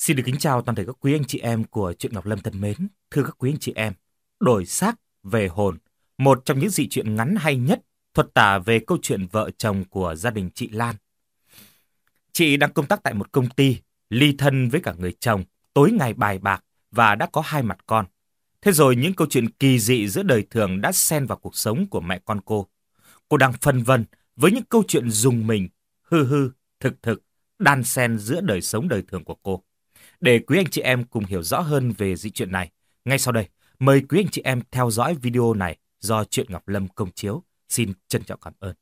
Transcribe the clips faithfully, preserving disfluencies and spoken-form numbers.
Xin được kính chào toàn thể các quý anh chị em của Truyện Ngọc Lâm thân mến. Thưa các quý anh chị em, Đổi xác về hồn, một trong những dị truyện ngắn hay nhất thuật tả về câu chuyện vợ chồng của gia đình chị Lan. Chị đang công tác tại một công ty, ly thân với cả người chồng, tối ngày bài bạc và đã có hai mặt con. Thế rồi những câu chuyện kỳ dị giữa đời thường đã xen vào cuộc sống của mẹ con cô. Cô đang phân vân với những câu chuyện rùng mình, hư hư, thực thực, đan xen giữa đời sống đời thường của cô. Để quý anh chị em cùng hiểu rõ hơn về dị truyện này, ngay sau đây, mời quý anh chị em theo dõi video này do Truyện Ngọc Lâm công chiếu. Xin trân trọng cảm ơn.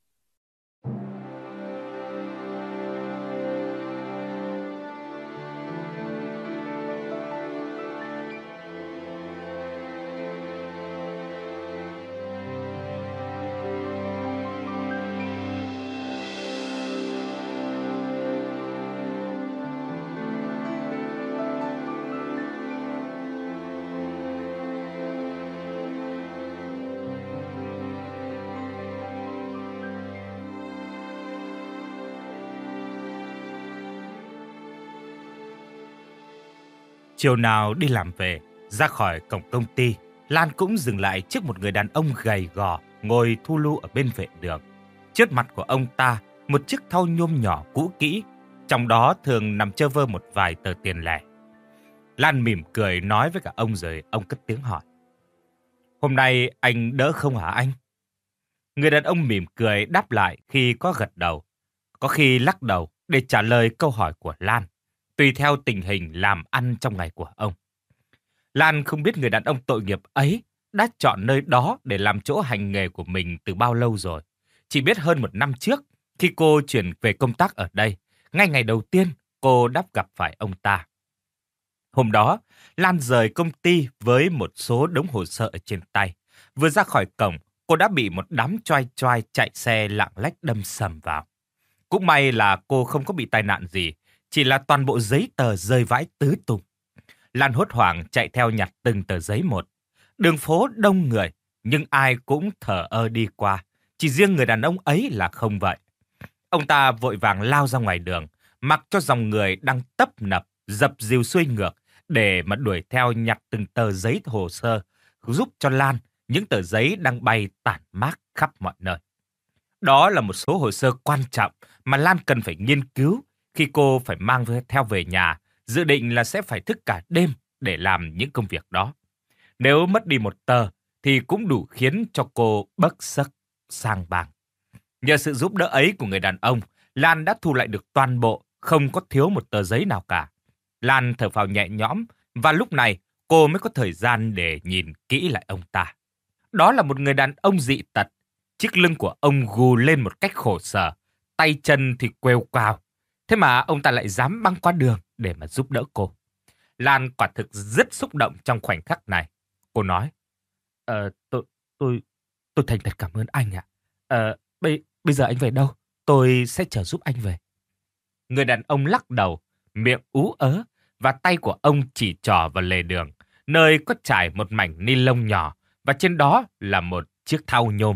Chiều nào đi làm về, ra khỏi cổng công ty, Lan cũng dừng lại trước một người đàn ông gầy gò ngồi thu lu ở bên vệ đường. Trước mặt của ông ta, một chiếc thau nhôm nhỏ cũ kỹ, trong đó thường nằm chơ vơ một vài tờ tiền lẻ. Lan mỉm cười nói với cả ông rồi ông cất tiếng hỏi: "Hôm nay anh đỡ không hả anh?" Người đàn ông mỉm cười đáp lại khi có gật đầu, có khi lắc đầu để trả lời câu hỏi của Lan, tùy theo tình hình làm ăn trong ngày của ông. Lan không biết người đàn ông tội nghiệp ấy đã chọn nơi đó để làm chỗ hành nghề của mình từ bao lâu rồi. Chỉ biết hơn một năm trước, khi cô chuyển về công tác ở đây, ngay ngày đầu tiên cô đã gặp phải ông ta. Hôm đó, Lan rời công ty với một số đống hồ sơ ở trên tay. Vừa ra khỏi cổng, cô đã bị một đám choai choai chạy xe lạng lách đâm sầm vào. Cũng may là cô không có bị tai nạn gì, chỉ là toàn bộ giấy tờ rơi vãi tứ tung. Lan hốt hoảng chạy theo nhặt từng tờ giấy một. Đường phố đông người, nhưng ai cũng thờ ơ đi qua. Chỉ riêng người đàn ông ấy là không vậy. Ông ta vội vàng lao ra ngoài đường, mặc cho dòng người đang tấp nập, dập dìu xuôi ngược để mà đuổi theo nhặt từng tờ giấy hồ sơ, giúp cho Lan những tờ giấy đang bay tản mát khắp mọi nơi. Đó là một số hồ sơ quan trọng mà Lan cần phải nghiên cứu khi cô phải mang theo về nhà, dự định là sẽ phải thức cả đêm để làm những công việc đó. Nếu mất đi một tờ thì cũng đủ khiến cho cô bấc xấc sang bàng. Nhờ sự giúp đỡ ấy của người đàn ông, Lan đã thu lại được toàn bộ, không có thiếu một tờ giấy nào cả. Lan thở phào nhẹ nhõm và lúc này cô mới có thời gian để nhìn kỹ lại ông ta. Đó là một người đàn ông dị tật. Chiếc lưng của ông gù lên một cách khổ sở, tay chân thì quêu quào. Thế mà ông ta lại dám băng qua đường để mà giúp đỡ cô. Lan quả thực rất xúc động trong khoảnh khắc này. Cô nói: Ờ, tôi, tôi, tôi thành thật cảm ơn anh ạ. Ờ, bây, bây giờ anh về đâu? Tôi sẽ chở giúp anh về. Người đàn ông lắc đầu, miệng ú ớ, và tay của ông chỉ trỏ vào lề đường, nơi có trải một mảnh ni lông nhỏ, và trên đó là một chiếc thau nhôm.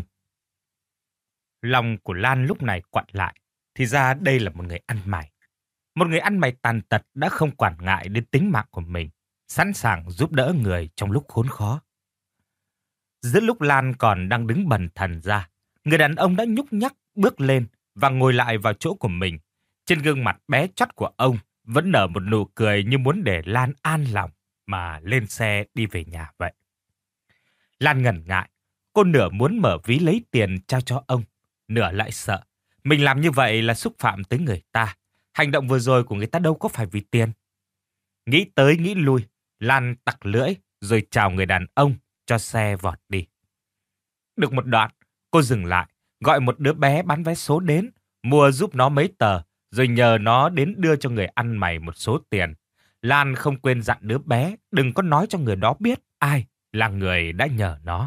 Lòng của Lan lúc này quặn lại. Thì ra đây là một người ăn mày. Một người ăn mày tàn tật đã không quản ngại đến tính mạng của mình, sẵn sàng giúp đỡ người trong lúc khốn khó. Giữa lúc Lan còn đang đứng bần thần ra, người đàn ông đã nhúc nhắc bước lên và ngồi lại vào chỗ của mình. Trên gương mặt bé chót của ông vẫn nở một nụ cười như muốn để Lan an lòng mà lên xe đi về nhà vậy. Lan ngần ngại, cô nửa muốn mở ví lấy tiền trao cho ông, nửa lại sợ mình làm như vậy là xúc phạm tới người ta. Hành động vừa rồi của người ta đâu có phải vì tiền. Nghĩ tới nghĩ lui, Lan tặc lưỡi rồi chào người đàn ông cho xe vọt đi. Được một đoạn, cô dừng lại, gọi một đứa bé bán vé số đến, mua giúp nó mấy tờ, rồi nhờ nó đến đưa cho người ăn mày một số tiền. Lan không quên dặn đứa bé đừng có nói cho người đó biết ai là người đã nhờ nó.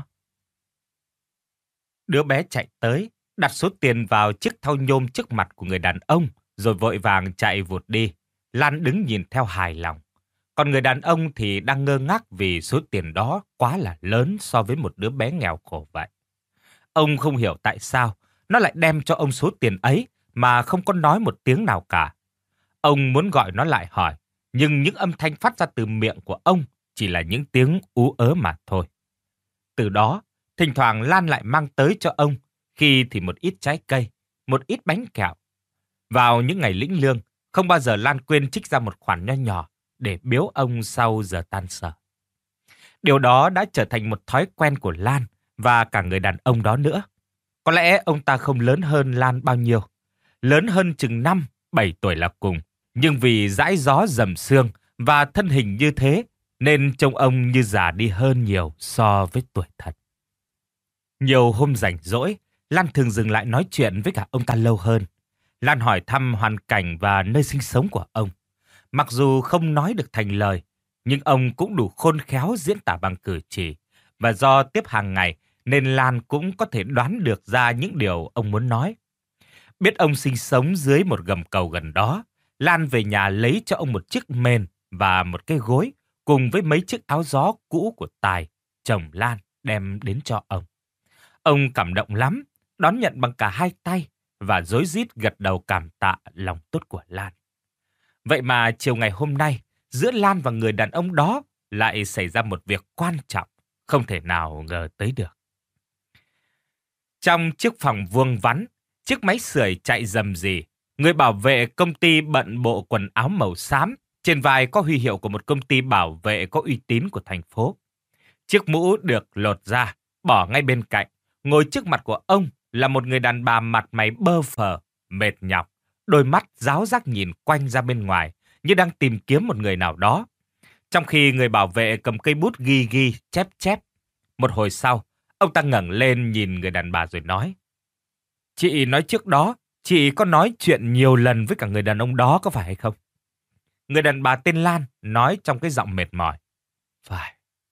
Đứa bé chạy tới, đặt số tiền vào chiếc thau nhôm trước mặt của người đàn ông, rồi vội vàng chạy vụt đi. Lan đứng nhìn theo hài lòng. Còn người đàn ông thì đang ngơ ngác vì số tiền đó quá là lớn so với một đứa bé nghèo khổ vậy. Ông không hiểu tại sao nó lại đem cho ông số tiền ấy mà không có nói một tiếng nào cả. Ông muốn gọi nó lại hỏi, nhưng những âm thanh phát ra từ miệng của ông chỉ là những tiếng ú ớ mà thôi. Từ đó, thỉnh thoảng Lan lại mang tới cho ông, khi thì một ít trái cây, một ít bánh kẹo. Vào những ngày lĩnh lương, không bao giờ Lan quên trích ra một khoản nho nhỏ để biếu ông sau giờ tan sở. Điều đó đã trở thành một thói quen của Lan và cả người đàn ông đó nữa. Có lẽ ông ta không lớn hơn Lan bao nhiêu, lớn hơn chừng năm, bảy tuổi là cùng. Nhưng vì dãi gió dầm sương và thân hình như thế, nên trông ông như già đi hơn nhiều so với tuổi thật. Nhiều hôm rảnh rỗi, Lan thường dừng lại nói chuyện với cả ông ta lâu hơn. Lan hỏi thăm hoàn cảnh và nơi sinh sống của ông. Mặc dù không nói được thành lời, nhưng ông cũng đủ khôn khéo diễn tả bằng cử chỉ. Và do tiếp hàng ngày, nên Lan cũng có thể đoán được ra những điều ông muốn nói. Biết ông sinh sống dưới một gầm cầu gần đó, Lan về nhà lấy cho ông một chiếc mền và một cái gối, cùng với mấy chiếc áo gió cũ của Tài, chồng Lan, đem đến cho ông. Ông cảm động lắm, đón nhận bằng cả hai tay và rối rít gật đầu cảm tạ lòng tốt của Lan. Vậy mà chiều ngày hôm nay, giữa Lan và người đàn ông đó lại xảy ra một việc quan trọng, không thể nào ngờ tới được. Trong chiếc phòng vuông vắn, chiếc máy sưởi chạy rầm rì, người bảo vệ công ty bận bộ quần áo màu xám, trên vai có huy hiệu của một công ty bảo vệ có uy tín của thành phố. Chiếc mũ được lột ra, bỏ ngay bên cạnh. Ngồi trước mặt của ông là một người đàn bà mặt mày bơ phờ, mệt nhọc, đôi mắt ráo rác nhìn quanh ra bên ngoài, như đang tìm kiếm một người nào đó. Trong khi người bảo vệ cầm cây bút ghi ghi, chép chép. Một hồi sau, ông ta ngẩng lên nhìn người đàn bà rồi nói: "Chị nói trước đó, chị có nói chuyện nhiều lần với cả người đàn ông đó có phải hay không?" Người đàn bà tên Lan nói trong cái giọng mệt mỏi: "Phải,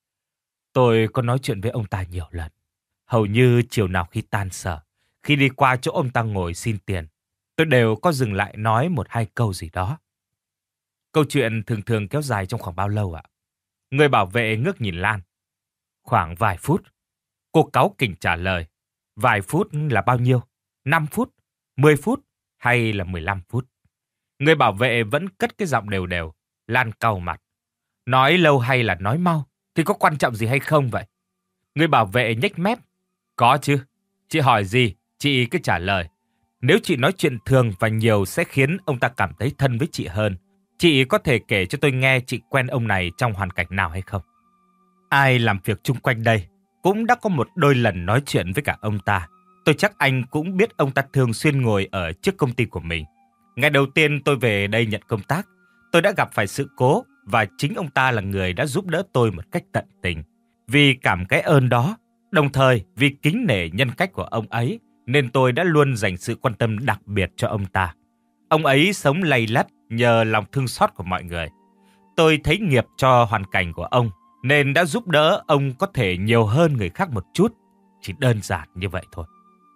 tôi có nói chuyện với ông ta nhiều lần. Hầu như chiều nào khi tan sở, khi đi qua chỗ ông ta ngồi xin tiền, tôi đều có dừng lại nói một hai câu gì đó." "Câu chuyện thường thường kéo dài trong khoảng bao lâu ạ?" Người bảo vệ ngước nhìn Lan. "Khoảng vài phút." Cô cáu kỉnh trả lời. "Vài phút là bao nhiêu? Năm phút? Mười phút? Hay là mười lăm phút?" Người bảo vệ vẫn cất cái giọng đều đều. Lan cau mặt. "Nói lâu hay là nói mau thì có quan trọng gì hay không vậy?" Người bảo vệ nhếch mép. "Có chứ. Chị hỏi gì, chị cứ trả lời. Nếu chị nói chuyện thường và nhiều sẽ khiến ông ta cảm thấy thân với chị hơn. Chị có thể kể cho tôi nghe chị quen ông này trong hoàn cảnh nào hay không?" Ai làm việc chung quanh đây cũng đã có một đôi lần nói chuyện với cả ông ta. Tôi chắc anh cũng biết ông ta thường xuyên ngồi ở trước công ty của mình. Ngày đầu tiên tôi về đây nhận công tác, tôi đã gặp phải sự cố và chính ông ta là người đã giúp đỡ tôi một cách tận tình. Vì cảm cái ơn đó, đồng thời vì kính nể nhân cách của ông ấy, nên tôi đã luôn dành sự quan tâm đặc biệt cho ông ta. Ông ấy sống lầy lắt nhờ lòng thương xót của mọi người. Tôi thấy nghiệp cho hoàn cảnh của ông, nên đã giúp đỡ ông có thể nhiều hơn người khác một chút. Chỉ đơn giản như vậy thôi.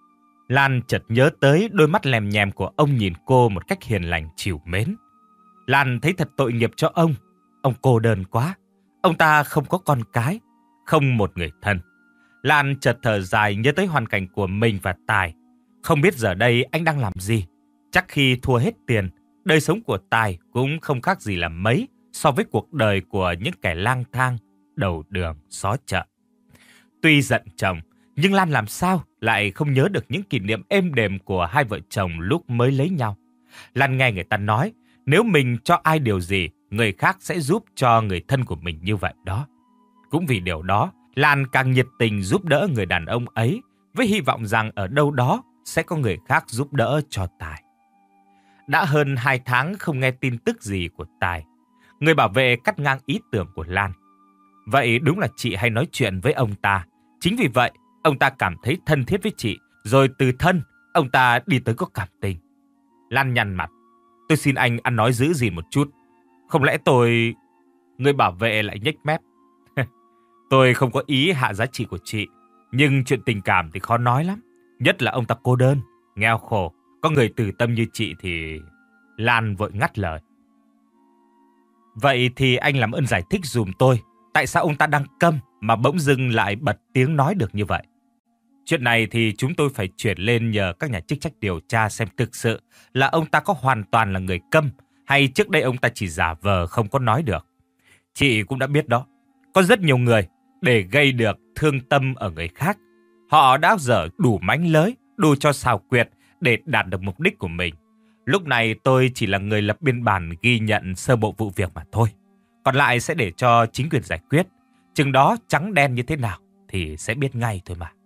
Lan chợt nhớ tới đôi mắt lèm nhèm của ông nhìn cô một cách hiền lành trìu mến. Lan thấy thật tội nghiệp cho ông. Ông cô đơn quá. Ông ta không có con cái, không một người thân. Lan chợt thở dài nhớ tới hoàn cảnh của mình và Tài. Không biết giờ đây anh đang làm gì. Chắc khi thua hết tiền, đời sống của Tài cũng không khác gì là mấy so với cuộc đời của những kẻ lang thang, đầu đường, xó chợ. Tuy giận chồng, nhưng Lan làm sao lại không nhớ được những kỷ niệm êm đềm của hai vợ chồng lúc mới lấy nhau. Lan nghe người ta nói, nếu mình cho ai điều gì, người khác sẽ giúp cho người thân của mình như vậy đó. Cũng vì điều đó, Lan càng nhiệt tình giúp đỡ người đàn ông ấy, với hy vọng rằng ở đâu đó sẽ có người khác giúp đỡ cho Tài. Đã hơn hai tháng không nghe tin tức gì của Tài. Người bảo vệ cắt ngang ý tưởng của Lan. Vậy đúng là chị hay nói chuyện với ông ta. Chính vì vậy, ông ta cảm thấy thân thiết với chị, rồi từ thân, ông ta đi tới có cảm tình. Lan nhăn mặt. Tôi xin anh ăn nói giữ gìn một chút. Không lẽ tôi... Người bảo vệ lại nhếch mép. Tôi không có ý hạ giá trị của chị, nhưng chuyện tình cảm thì khó nói lắm. Nhất là ông ta cô đơn, nghèo khổ. Có người từ tâm như chị thì... Lan vội ngắt lời. Vậy thì anh làm ơn giải thích dùm tôi, tại sao ông ta đang câm mà bỗng dưng lại bật tiếng nói được như vậy? Chuyện này thì chúng tôi phải chuyển lên nhờ các nhà chức trách điều tra xem thực sự là ông ta có hoàn toàn là người câm hay trước đây ông ta chỉ giả vờ không có nói được? Chị cũng đã biết đó, có rất nhiều người để gây được thương tâm ở người khác. Họ đã dở đủ mánh lới, đủ cho xào quyệt để đạt được mục đích của mình. Lúc này tôi chỉ là người lập biên bản ghi nhận sơ bộ vụ việc mà thôi. Còn lại sẽ để cho chính quyền giải quyết. Chừng đó trắng đen như thế nào thì sẽ biết ngay thôi mà.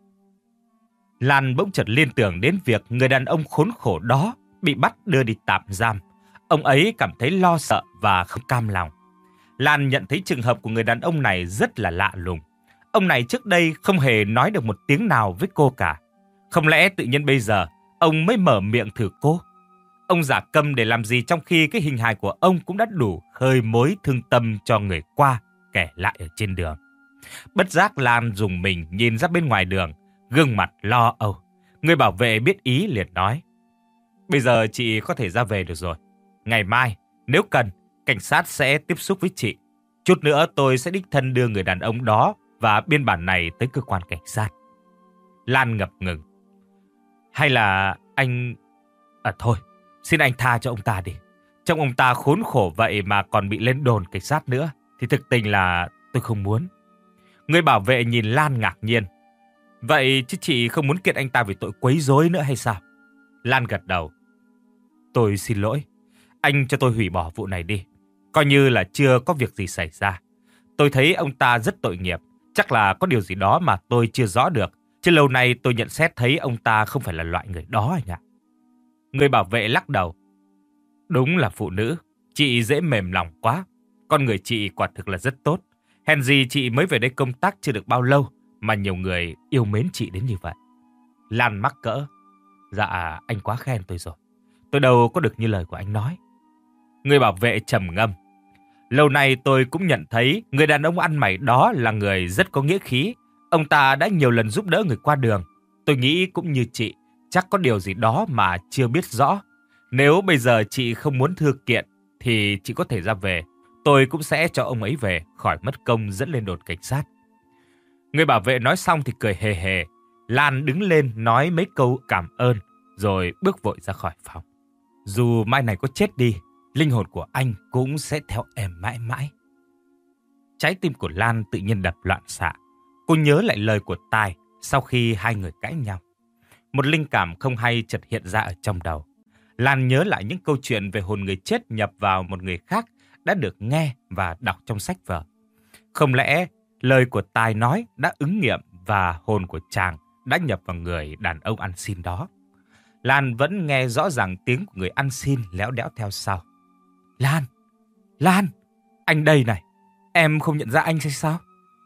Lan bỗng chợt liên tưởng đến việc người đàn ông khốn khổ đó bị bắt đưa đi tạm giam. Ông ấy cảm thấy lo sợ và không cam lòng. Lan nhận thấy trường hợp của người đàn ông này rất là lạ lùng. Ông này trước đây không hề nói được một tiếng nào với cô cả. Không lẽ tự nhiên bây giờ ông mới mở miệng thử cô? Ông giả câm để làm gì trong khi cái hình hài của ông cũng đã đủ khơi mối thương tâm cho người qua kẻ lại ở trên đường. Bất giác Lan dùng mình nhìn ra bên ngoài đường, gương mặt lo âu. Người bảo vệ biết ý liền nói: bây giờ chị có thể ra về được rồi. Ngày mai, nếu cần, cảnh sát sẽ tiếp xúc với chị. Chút nữa tôi sẽ đích thân đưa người đàn ông đó và biên bản này tới cơ quan cảnh sát. Lan ngập ngừng. Hay là anh... À thôi, xin anh tha cho ông ta đi. Trông ông ta khốn khổ vậy mà còn bị lên đồn cảnh sát nữa, thì thực tình là tôi không muốn. Người bảo vệ nhìn Lan ngạc nhiên. Vậy chứ chị không muốn kiện anh ta vì tội quấy rối nữa hay sao? Lan gật đầu. Tôi xin lỗi. Anh cho tôi hủy bỏ vụ này đi. Coi như là chưa có việc gì xảy ra. Tôi thấy ông ta rất tội nghiệp. Chắc là có điều gì đó mà tôi chưa rõ được. Chứ lâu nay tôi nhận xét thấy ông ta không phải là loại người đó anh ạ. Người bảo vệ lắc đầu. Đúng là phụ nữ. Chị dễ mềm lòng quá. Con người chị quả thực là rất tốt. Hèn gì chị mới về đây công tác chưa được bao lâu mà nhiều người yêu mến chị đến như vậy. Lan mắc cỡ. Dạ, anh quá khen tôi rồi. Tôi đâu có được như lời của anh nói. Người bảo vệ trầm ngâm. Lâu nay tôi cũng nhận thấy người đàn ông ăn mày đó là người rất có nghĩa khí. Ông ta đã nhiều lần giúp đỡ người qua đường. Tôi nghĩ cũng như chị, chắc có điều gì đó mà chưa biết rõ. Nếu bây giờ chị không muốn thư kiện thì chị có thể ra về. Tôi cũng sẽ cho ông ấy về, khỏi mất công dẫn lên đồn cảnh sát. Người bảo vệ nói xong thì cười hề hề. Lan đứng lên nói mấy câu cảm ơn, rồi bước vội ra khỏi phòng. Dù mai này có chết đi, linh hồn của anh cũng sẽ theo em mãi mãi. Trái tim của Lan tự nhiên đập loạn xạ. Cô nhớ lại lời của Tài sau khi hai người cãi nhau. Một linh cảm không hay chợt hiện ra ở trong đầu. Lan nhớ lại những câu chuyện về hồn người chết nhập vào một người khác đã được nghe và đọc trong sách vở. Không lẽ lời của Tài nói đã ứng nghiệm và hồn của chàng đã nhập vào người đàn ông ăn xin đó? Lan vẫn nghe rõ ràng tiếng của người ăn xin léo đẽo theo sau. Lan! Lan! Anh đây này! Em không nhận ra anh hay sao?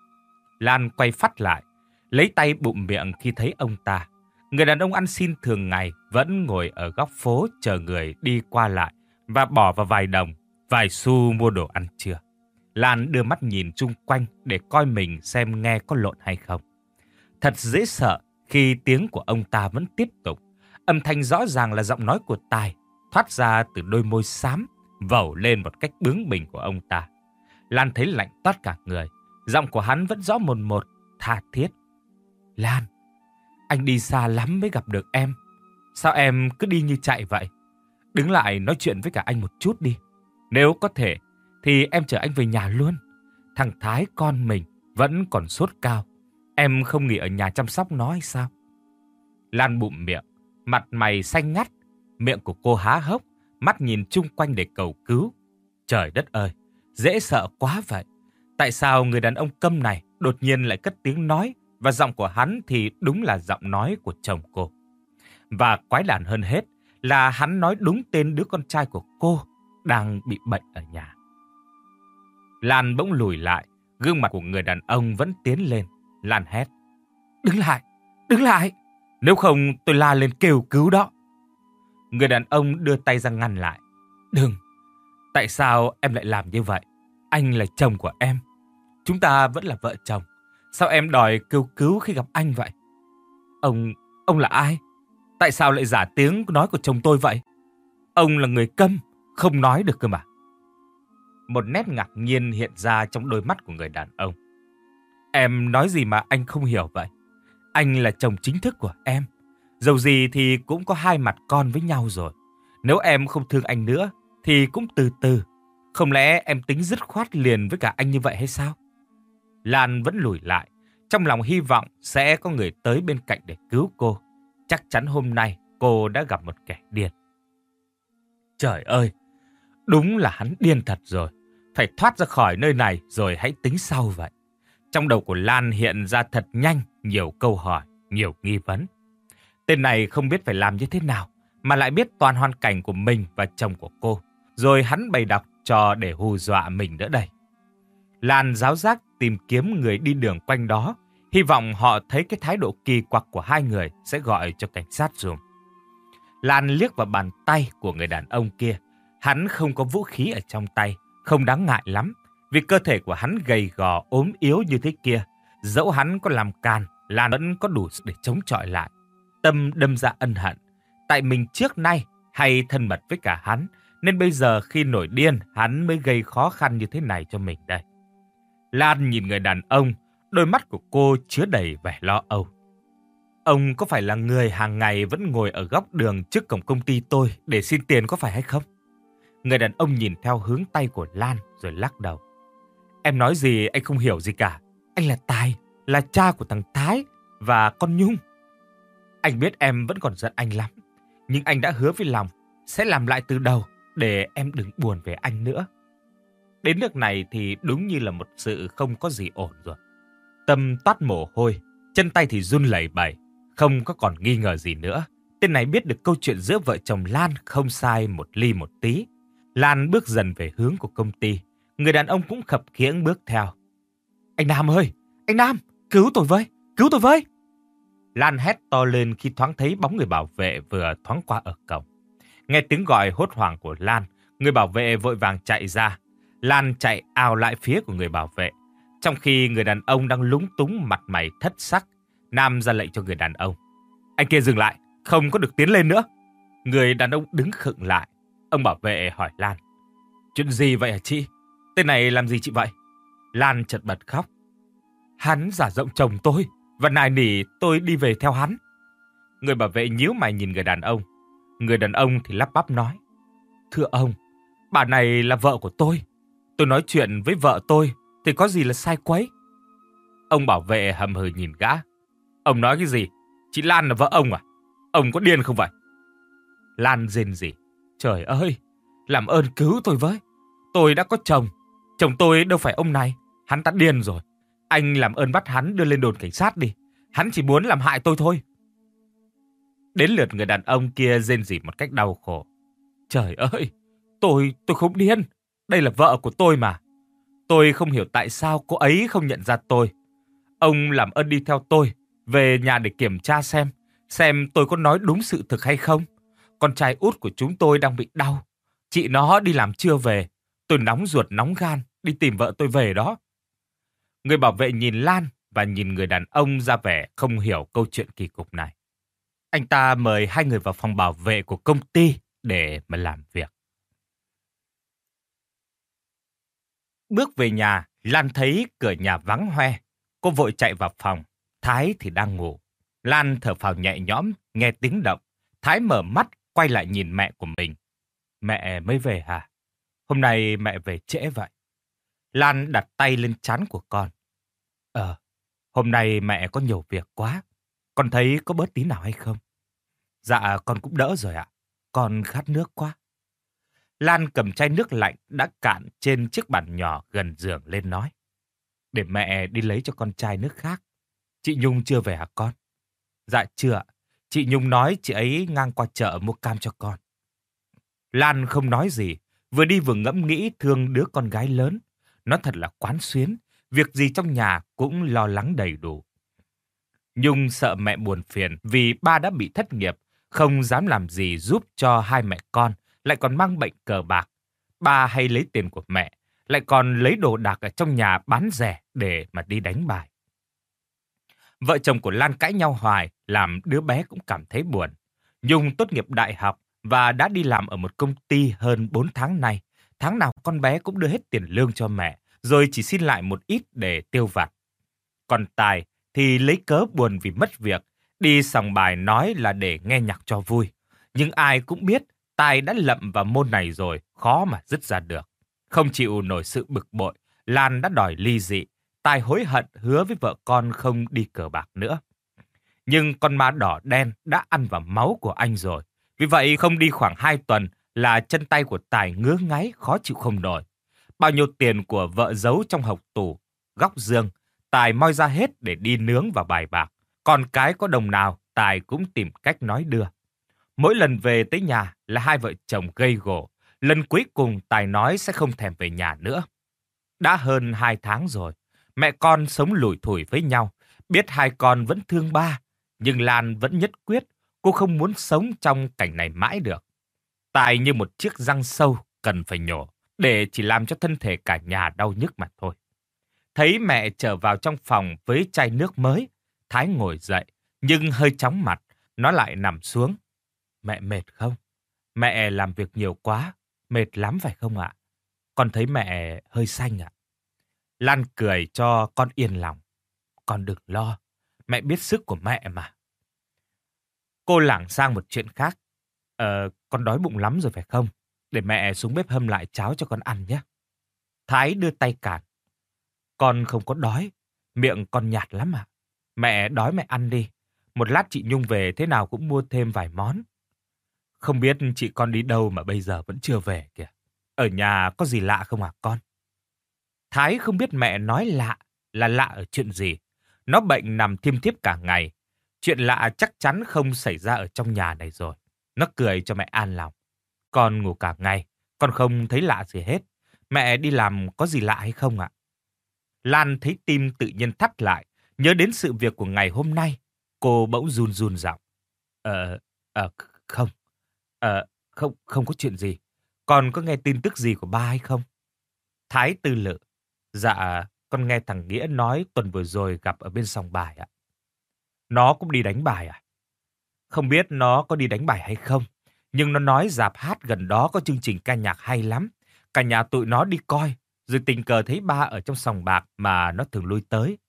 Lan quay phắt lại, lấy tay bụm miệng khi thấy ông ta. Người đàn ông ăn xin thường ngày vẫn ngồi ở góc phố chờ người đi qua lại và bỏ vào vài đồng, vài xu mua đồ ăn trưa. Lan đưa mắt nhìn chung quanh để coi mình xem nghe có lộn hay không. Thật dễ sợ khi tiếng của ông ta vẫn tiếp tục. Âm thanh rõ ràng là giọng nói của Tài, thoát ra từ đôi môi xám, vẩu lên một cách bướng bỉnh của ông ta. Lan thấy lạnh toát cả người. Giọng của hắn vẫn rõ mồn một, tha thiết. Lan, anh đi xa lắm mới gặp được em. Sao em cứ đi như chạy vậy? Đứng lại nói chuyện với cả anh một chút đi. Nếu có thể thì em chở anh về nhà luôn. Thằng Thái con mình vẫn còn sốt cao. Em không nghỉ ở nhà chăm sóc nó hay sao? Lan bụm miệng, mặt mày xanh ngắt. Miệng của cô há hốc, mắt nhìn chung quanh để cầu cứu. Trời đất ơi, dễ sợ quá vậy. Tại sao người đàn ông câm này đột nhiên lại cất tiếng nói, và giọng của hắn thì đúng là giọng nói của chồng cô. Và quái đản hơn hết là hắn nói đúng tên đứa con trai của cô đang bị bệnh ở nhà. Lan bỗng lùi lại, gương mặt của người đàn ông vẫn tiến lên. Lan hét. Đứng lại, đứng lại, nếu không tôi la lên kêu cứu đó. Người đàn ông đưa tay ra ngăn lại. Đừng, tại sao em lại làm như vậy? Anh là chồng của em. Chúng ta vẫn là vợ chồng. Sao em đòi kêu cứu khi gặp anh vậy? Ông, ông là ai? Tại sao lại giả tiếng nói của chồng tôi vậy? Ông là người câm, không nói được cơ mà. Một nét ngạc nhiên hiện ra trong đôi mắt của người đàn ông. Em nói gì mà anh không hiểu vậy? Anh là chồng chính thức của em. Dầu gì thì cũng có hai mặt con với nhau rồi. Nếu em không thương anh nữa thì cũng từ từ. Không lẽ em tính dứt khoát liền với cả anh như vậy hay sao? Lan vẫn lùi lại, trong lòng hy vọng sẽ có người tới bên cạnh để cứu cô. Chắc chắn hôm nay cô đã gặp một kẻ điên. Trời ơi, đúng là hắn điên thật rồi. Phải thoát ra khỏi nơi này rồi hãy tính sau vậy. Trong đầu của Lan hiện ra thật nhanh nhiều câu hỏi, nhiều nghi vấn. Tên này không biết phải làm như thế nào, mà lại biết toàn hoàn cảnh của mình và chồng của cô. Rồi hắn bày đọc trò để hù dọa mình nữa đây. Lan giáo giác tìm kiếm người đi đường quanh đó, hy vọng họ thấy cái thái độ kỳ quặc của hai người sẽ gọi cho cảnh sát dùm. Lan liếc vào bàn tay của người đàn ông kia. Hắn không có vũ khí ở trong tay, không đáng ngại lắm, vì cơ thể của hắn gầy gò, ốm yếu như thế kia. Dẫu hắn có làm càn, Lan vẫn có đủ để chống chọi lại. Tâm đâm ra ân hận, tại mình trước nay hay thân mật với cả hắn, nên bây giờ khi nổi điên, hắn mới gây khó khăn như thế này cho mình đây. Lan nhìn người đàn ông, đôi mắt của cô chứa đầy vẻ lo âu. Ông có phải là người hàng ngày vẫn ngồi ở góc đường trước cổng công ty tôi để xin tiền có phải hay không? Người đàn ông nhìn theo hướng tay của Lan rồi lắc đầu. Em nói gì anh không hiểu gì cả. Anh là Tài, là cha của thằng Thái và con Nhung. Anh biết em vẫn còn giận anh lắm, nhưng anh đã hứa với lòng sẽ làm lại từ đầu để em đừng buồn về anh nữa. Đến nước này thì đúng như là một sự không có gì ổn rồi. Tâm toát mồ hôi, chân tay thì run lẩy bẩy, không có còn nghi ngờ gì nữa. Tên này biết được câu chuyện giữa vợ chồng Lan không sai một ly một tí. Lan bước dần về hướng của công ty. Người đàn ông cũng khập khiễng bước theo. Anh Nam ơi! Anh Nam! Cứu tôi với! Cứu tôi với! Lan hét to lên khi thoáng thấy bóng người bảo vệ vừa thoáng qua ở cổng. Nghe tiếng gọi hốt hoảng của Lan, người bảo vệ vội vàng chạy ra. Lan chạy ào lại phía của người bảo vệ. Trong khi người đàn ông đang lúng túng mặt mày thất sắc, Nam ra lệnh cho người đàn ông. Anh kia dừng lại, không có được tiến lên nữa. Người đàn ông đứng khựng lại. Ông bảo vệ hỏi Lan. Chuyện gì vậy hả chị? Tên này làm gì chị vậy? Lan chật bật khóc. Hắn giả giọng chồng tôi và nài nỉ tôi đi về theo hắn. Người bảo vệ nhíu mày nhìn người đàn ông. Người đàn ông thì lắp bắp nói. Thưa ông, bà này là vợ của tôi. Tôi nói chuyện với vợ tôi thì có gì là sai quấy. Ông bảo vệ hầm hừ nhìn gã. Ông nói cái gì? Chị Lan là vợ ông à? Ông có điên không vậy? Lan rên rỉ. Trời ơi, làm ơn cứu tôi với. Tôi đã có chồng. Chồng tôi đâu phải ông này. Hắn ta điên rồi. Anh làm ơn bắt hắn đưa lên đồn cảnh sát đi. Hắn chỉ muốn làm hại tôi thôi. Đến lượt người đàn ông kia rên rỉ một cách đau khổ. Trời ơi, tôi, tôi không điên. Đây là vợ của tôi mà. Tôi không hiểu tại sao cô ấy không nhận ra tôi. Ông làm ơn đi theo tôi về nhà để kiểm tra xem, xem tôi có nói đúng sự thực hay không. Con trai út của chúng tôi đang bị đau. Chị nó đi làm chưa về. Tôi nóng ruột nóng gan đi tìm vợ tôi về đó. Người bảo vệ nhìn Lan và nhìn người đàn ông ra vẻ không hiểu câu chuyện kỳ cục này. Anh ta mời hai người vào phòng bảo vệ của công ty để mà làm việc. Bước về nhà, Lan thấy cửa nhà vắng hoe. Cô vội chạy vào phòng. Thái thì đang ngủ. Lan thở phào nhẹ nhõm, nghe tiếng động. Thái mở mắt, quay lại nhìn mẹ của mình. Mẹ mới về hả? Hôm nay mẹ về trễ vậy. Lan đặt tay lên trán của con. Ờ, hôm nay mẹ có nhiều việc quá. Con thấy có bớt tí nào hay không? Dạ, con cũng đỡ rồi ạ. Con khát nước quá. Lan cầm chai nước lạnh đã cạn trên chiếc bàn nhỏ gần giường lên nói. Để mẹ đi lấy cho con chai nước khác. Chị Nhung chưa về hả con? Dạ chưa ạ. Chị Nhung nói chị ấy ngang qua chợ mua cam cho con. Lan không nói gì, vừa đi vừa ngẫm nghĩ thương đứa con gái lớn. Nó thật là quán xuyến, việc gì trong nhà cũng lo lắng đầy đủ. Nhung sợ mẹ buồn phiền vì ba đã bị thất nghiệp, không dám làm gì giúp cho hai mẹ con, lại còn mang bệnh cờ bạc. Ba hay lấy tiền của mẹ, lại còn lấy đồ đạc ở trong nhà bán rẻ để mà đi đánh bài. Vợ chồng của Lan cãi nhau hoài, làm đứa bé cũng cảm thấy buồn. Nhung tốt nghiệp đại học và đã đi làm ở một công ty hơn bốn tháng nay. Tháng nào con bé cũng đưa hết tiền lương cho mẹ, rồi chỉ xin lại một ít để tiêu vặt. Còn Tài thì lấy cớ buồn vì mất việc, đi sòng bài nói là để nghe nhạc cho vui. Nhưng ai cũng biết Tài đã lậm vào môn này rồi, khó mà dứt ra được. Không chịu nổi sự bực bội, Lan đã đòi ly dị. Tài hối hận hứa với vợ con không đi cờ bạc nữa. Nhưng con ma đỏ đen đã ăn vào máu của anh rồi. Vì vậy không đi khoảng hai tuần là chân tay của Tài ngứa ngáy khó chịu không nổi. Bao nhiêu tiền của vợ giấu trong hộc tủ, góc giường, Tài moi ra hết để đi nướng vào bài bạc. Còn cái có đồng nào, Tài cũng tìm cách nói đưa. Mỗi lần về tới nhà là hai vợ chồng gây gổ. Lần cuối cùng Tài nói sẽ không thèm về nhà nữa. Đã hơn hai tháng rồi, mẹ con sống lủi thủi với nhau. Biết hai con vẫn thương ba, nhưng Lan vẫn nhất quyết, cô không muốn sống trong cảnh này mãi được. Tài như một chiếc răng sâu cần phải nhổ, để chỉ làm cho thân thể cả nhà đau nhức mà thôi. Thấy mẹ trở vào trong phòng với chai nước mới, Thái ngồi dậy, nhưng hơi chóng mặt, nó lại nằm xuống. Mẹ mệt không? Mẹ làm việc nhiều quá, mệt lắm phải không ạ? Con thấy mẹ hơi xanh ạ. Lan cười cho con yên lòng. Con đừng lo, mẹ biết sức của mẹ mà. Cô lảng sang một chuyện khác. Ờ, con đói bụng lắm rồi phải không? Để mẹ xuống bếp hâm lại cháo cho con ăn nhé. Thái đưa tay cản. Con không có đói, miệng con nhạt lắm à. Mẹ đói mẹ ăn đi. Một lát chị Nhung về thế nào cũng mua thêm vài món. Không biết chị con đi đâu mà bây giờ vẫn chưa về kìa. Ở nhà có gì lạ không hả con? Thái không biết mẹ nói lạ là lạ ở chuyện gì. Nó bệnh nằm thiêm thiếp cả ngày. Chuyện lạ chắc chắn không xảy ra ở trong nhà này rồi. Nó cười cho mẹ an lòng. Con ngủ cả ngày, con không thấy lạ gì hết. Mẹ đi làm có gì lạ hay không ạ? Lan thấy tim tự nhiên thắt lại, nhớ đến sự việc của ngày hôm nay. Cô bỗng run run giọng. Ờ, ờ, không, ờ, không, không có chuyện gì. Con có nghe tin tức gì của ba hay không? Thái tư lự. Dạ, con nghe thằng Nghĩa nói tuần vừa rồi gặp ở bên sòng bài ạ. Nó cũng đi đánh bài à? Không biết nó có đi đánh bài hay không, nhưng nó nói rạp hát gần đó có chương trình ca nhạc hay lắm. Cả nhà tụi nó đi coi, rồi tình cờ thấy ba ở trong sòng bạc mà nó thường lui tới.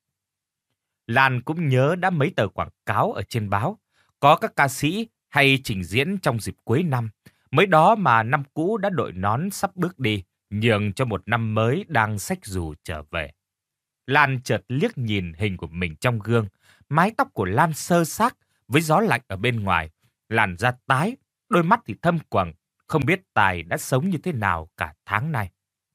Lan cũng nhớ đã mấy tờ quảng cáo ở trên báo, có các ca sĩ hay trình diễn trong dịp cuối năm. Mới đó mà năm cũ đã đội nón sắp bước đi, nhường cho một năm mới đang xách dù trở về. Lan chợt liếc nhìn hình của mình trong gương, mái tóc của Lan xơ xác với gió lạnh ở bên ngoài, làn da tái, đôi mắt thì thâm quầng, không biết Tài đã sống như thế nào cả tháng nay.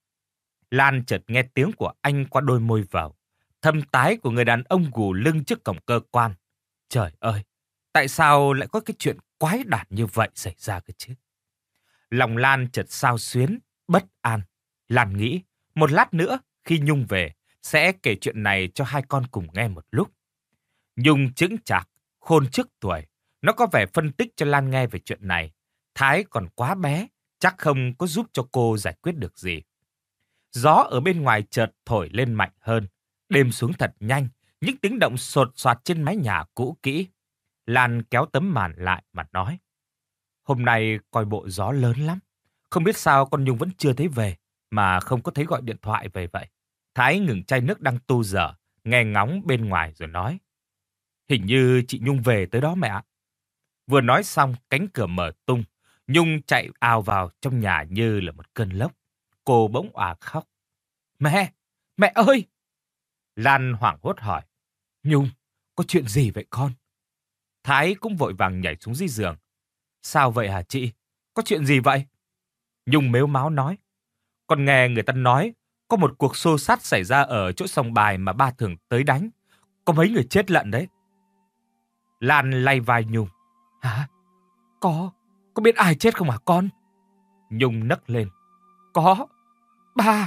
Lan chợt nghe tiếng của anh qua đôi môi vào, thâm tái của người đàn ông gù lưng trước cổng cơ quan. Trời ơi, tại sao lại có cái chuyện quái đản như vậy xảy ra cơ chứ? Lòng Lan chợt xao xuyến, bất an. Lan nghĩ, một lát nữa khi Nhung về, sẽ kể chuyện này cho hai con cùng nghe một lúc. Nhung chững chạc, khôn trước tuổi. Nó có vẻ phân tích cho Lan nghe về chuyện này. Thái còn quá bé, chắc không có giúp cho cô giải quyết được gì. Gió ở bên ngoài chợt thổi lên mạnh hơn. Đêm xuống thật nhanh, những tiếng động sột soạt trên mái nhà cũ kỹ. Lan kéo tấm màn lại mà nói. Hôm nay coi bộ gió lớn lắm. Không biết sao con Nhung vẫn chưa thấy về, mà không có thấy gọi điện thoại về vậy. Thái ngừng chai nước đang tu dở, nghe ngóng bên ngoài rồi nói. Hình như chị Nhung về tới đó mẹ ạ. Vừa nói xong, cánh cửa mở tung. Nhung chạy ào vào trong nhà như là một cơn lốc. Cô bỗng òa khóc. Mẹ! Mẹ ơi! Lan hoảng hốt hỏi. Nhung, có chuyện gì vậy con? Thái cũng vội vàng nhảy xuống dưới giường. Sao vậy hả chị? Có chuyện gì vậy? Nhung mếu máo nói. Con nghe người ta nói có một cuộc xô xát xảy ra ở chỗ sòng bài mà ba thường tới đánh. Có mấy người chết lận đấy. Lan lay vai Nhung. Hả? Có, có biết ai chết không hả con? Nhung nấc lên. Có, ba.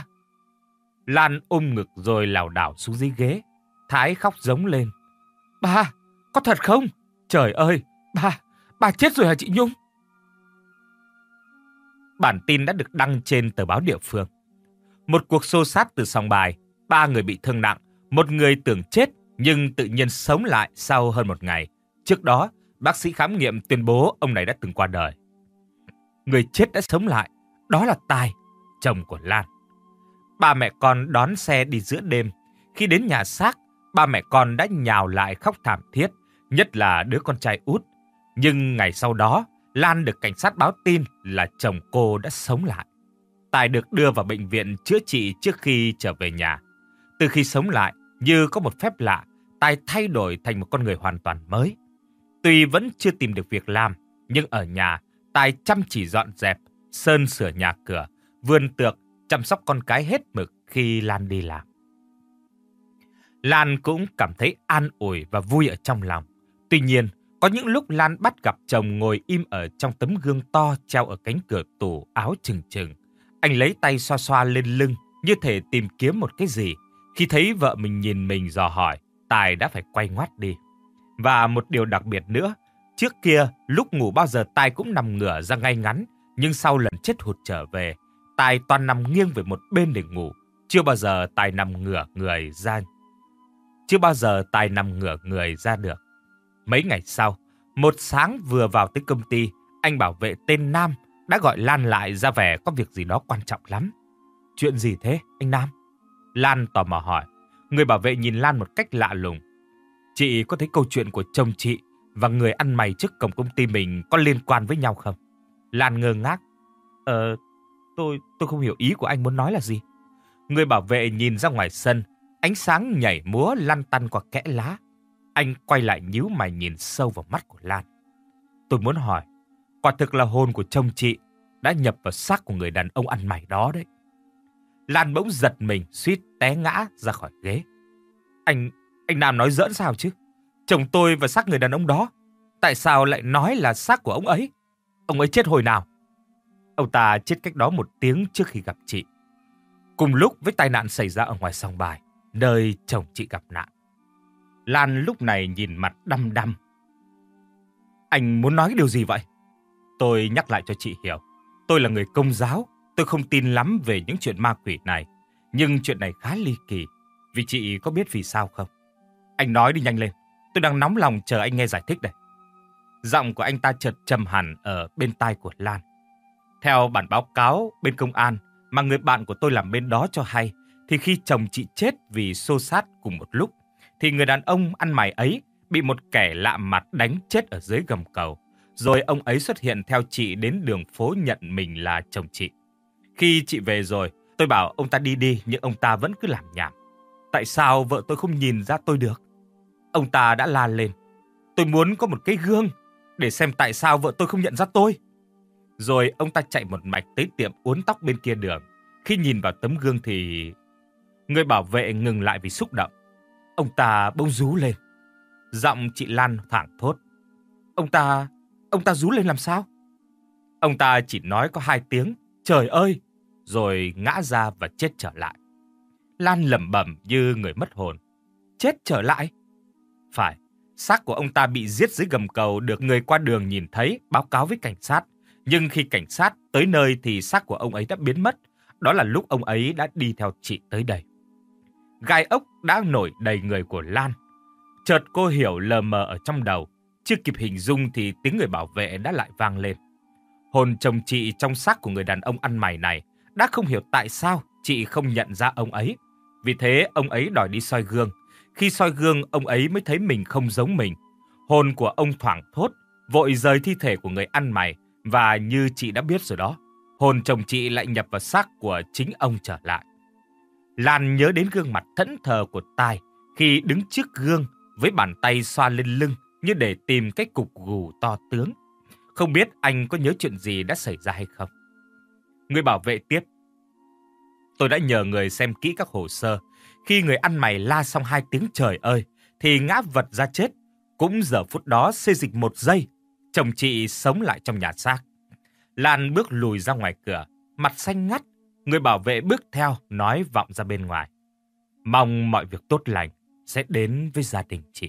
Lan ôm ngực rồi lảo đảo xuống dưới ghế. Thái khóc giống lên. Ba, có thật không? Trời ơi, ba, ba chết rồi hả chị Nhung? Bản tin đã được đăng trên tờ báo địa phương. Một cuộc xô xát từ sòng bài, ba người bị thương nặng, một người tưởng chết nhưng tự nhiên sống lại sau hơn một ngày. Trước đó, bác sĩ khám nghiệm tuyên bố ông này đã từng qua đời. Người chết đã sống lại, đó là Tài, chồng của Lan. Ba mẹ con đón xe đi giữa đêm. Khi đến nhà xác, ba mẹ con đã nhào lại khóc thảm thiết, nhất là đứa con trai út. Nhưng ngày sau đó, Lan được cảnh sát báo tin là chồng cô đã sống lại. Tài được đưa vào bệnh viện chữa trị trước khi trở về nhà. Từ khi sống lại, như có một phép lạ, Tài thay đổi thành một con người hoàn toàn mới. Tuy vẫn chưa tìm được việc làm, nhưng ở nhà, Tài chăm chỉ dọn dẹp, sơn sửa nhà cửa, vườn tược, chăm sóc con cái hết mực khi Lan đi làm. Lan cũng cảm thấy an ủi và vui ở trong lòng. Tuy nhiên, có những lúc Lan bắt gặp chồng ngồi im ở trong tấm gương to treo ở cánh cửa tủ áo trừng trừng. Anh lấy tay xoa xoa lên lưng như thể tìm kiếm một cái gì. Khi thấy vợ mình nhìn mình dò hỏi, Tài đã phải quay ngoắt đi. Và một điều đặc biệt nữa, trước kia lúc ngủ bao giờ Tài cũng nằm ngửa ra ngay ngắn, nhưng sau lần chết hụt trở về, Tài toàn nằm nghiêng về một bên để ngủ. Chưa bao giờ Tài nằm ngửa người ra. Chưa bao giờ Tài nằm ngửa người ra được. Mấy ngày sau, một sáng vừa vào tới công ty, anh bảo vệ tên Nam đã gọi Lan lại ra vẻ có việc gì đó quan trọng lắm. Chuyện gì thế, anh Nam? Lan tò mò hỏi. Người bảo vệ nhìn Lan một cách lạ lùng. Chị có thấy câu chuyện của chồng chị và người ăn mày trước cổng công ty mình có liên quan với nhau không? Lan ngơ ngác. Ờ, tôi, tôi không hiểu ý của anh muốn nói là gì. Người bảo vệ nhìn ra ngoài sân, ánh sáng nhảy múa lăn tăn qua kẽ lá. Anh quay lại nhíu mày nhìn sâu vào mắt của Lan. Tôi muốn hỏi, quả thực là hồn của chồng chị đã nhập vào xác của người đàn ông ăn mày đó đấy. Lan bỗng giật mình, suýt té ngã ra khỏi ghế. Anh, anh Nam nói giỡn sao chứ? Chồng tôi và xác người đàn ông đó, tại sao lại nói là xác của ông ấy? Ông ấy chết hồi nào? Ông ta chết cách đó một tiếng trước khi gặp chị. Cùng lúc với tai nạn xảy ra ở ngoài sòng bài, nơi chồng chị gặp nạn. Lan lúc này nhìn mặt đăm đăm. Anh muốn nói điều gì vậy? Tôi nhắc lại cho chị hiểu. Tôi là người Công giáo, tôi không tin lắm về những chuyện ma quỷ này. Nhưng chuyện này khá ly kỳ. Vì chị có biết vì sao không? Anh nói đi nhanh lên. Tôi đang nóng lòng chờ anh nghe giải thích đây. Giọng của anh ta chợt trầm hẳn ở bên tai của Lan. Theo bản báo cáo bên công an mà người bạn của tôi làm bên đó cho hay, thì khi chồng chị chết vì xô xát cùng một lúc, thì người đàn ông ăn mày ấy bị một kẻ lạ mặt đánh chết ở dưới gầm cầu. Rồi ông ấy xuất hiện theo chị đến đường phố nhận mình là chồng chị. Khi chị về rồi, tôi bảo ông ta đi đi, nhưng ông ta vẫn cứ làm nhảm. Tại sao vợ tôi không nhìn ra tôi được? Ông ta đã la lên. Tôi muốn có một cái gương để xem tại sao vợ tôi không nhận ra tôi. Rồi ông ta chạy một mạch tới tiệm uốn tóc bên kia đường. Khi nhìn vào tấm gương thì... Người bảo vệ ngừng lại vì xúc động. Ông ta bỗng rú lên. Giọng chị Lan thảng thốt. Ông ta... Ông ta rú lên làm sao? Ông ta chỉ nói có hai tiếng. Trời ơi! Rồi ngã ra và chết trở lại. Lan lẩm bẩm như người mất hồn. Chết trở lại? Phải. Xác của ông ta bị giết dưới gầm cầu được người qua đường nhìn thấy, báo cáo với cảnh sát. Nhưng khi cảnh sát tới nơi thì xác của ông ấy đã biến mất. Đó là lúc ông ấy đã đi theo chị tới đây. Gai ốc đã nổi đầy người của Lan. Chợt cô hiểu lờ mờ ở trong đầu. Chưa kịp hình dung thì tiếng người bảo vệ đã lại vang lên. Hồn chồng chị trong xác của người đàn ông ăn mày này đã không hiểu tại sao chị không nhận ra ông ấy. Vì thế ông ấy đòi đi soi gương. Khi soi gương, ông ấy mới thấy mình không giống mình. Hồn của ông thoảng thốt, vội rời thi thể của người ăn mày. Và như chị đã biết rồi đó, hồn chồng chị lại nhập vào xác của chính ông trở lại. Lan nhớ đến gương mặt thẫn thờ của Tài khi đứng trước gương với bàn tay xoa lên lưng như để tìm cái cục gù to tướng. Không biết anh có nhớ chuyện gì đã xảy ra hay không? Người bảo vệ tiếp. Tôi đã nhờ người xem kỹ các hồ sơ. Khi người ăn mày la xong hai tiếng trời ơi thì ngã vật ra chết. Cũng giờ phút đó xê dịch một giây, chồng chị sống lại trong nhà xác. Lan bước lùi ra ngoài cửa, mặt xanh ngắt. Người bảo vệ bước theo nói vọng ra bên ngoài. Mong mọi việc tốt lành sẽ đến với gia đình chị.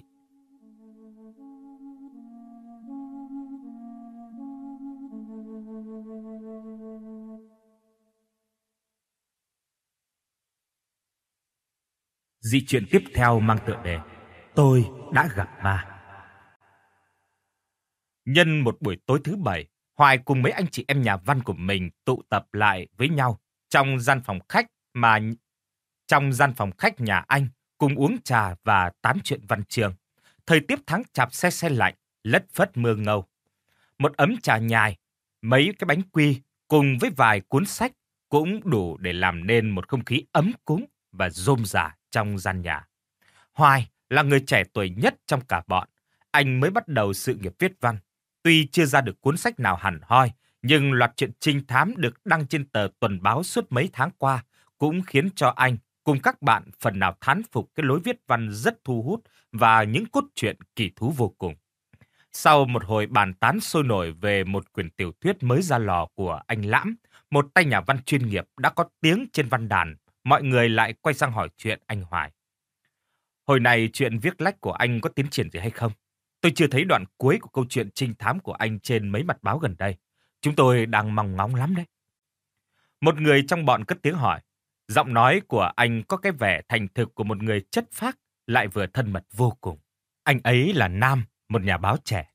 Dị truyện tiếp theo mang tựa đề Tôi đã gặp ma. Nhân một buổi tối thứ bảy, Hoài cùng mấy anh chị em nhà văn của mình tụ tập lại với nhau trong gian phòng khách mà trong gian phòng khách nhà anh, cùng uống trà và tán chuyện văn chương. Thời tiết tháng chạp se se lạnh, lất phất mưa ngâu. một ấm trà nhài, mấy cái bánh quy cùng với vài cuốn sách cũng đủ để làm nên một không khí ấm cúng và rôm rả trong gian nhà. Hoài là người trẻ tuổi nhất trong cả bọn. Anh mới bắt đầu sự nghiệp viết văn. Tuy chưa ra được cuốn sách nào hẳn hoi, nhưng loạt truyện trinh thám được đăng trên tờ tuần báo suốt mấy tháng qua cũng khiến cho anh cùng các bạn phần nào thán phục cái lối viết văn rất thu hút và những cốt truyện kỳ thú vô cùng. Sau một hồi bàn tán sôi nổi về một quyển tiểu thuyết mới ra lò của anh Lãm, một tay nhà văn chuyên nghiệp đã có tiếng trên văn đàn, mọi người lại quay sang hỏi chuyện anh Hoài. Hồi này chuyện viết lách của anh có tiến triển gì hay không? Tôi chưa thấy đoạn cuối của câu chuyện trinh thám của anh trên mấy mặt báo gần đây. Chúng tôi đang mong ngóng lắm đấy. Một người trong bọn cất tiếng hỏi. Giọng nói của anh có cái vẻ thành thực của một người chất phác, lại vừa thân mật vô cùng. Anh ấy là Nam, một nhà báo trẻ.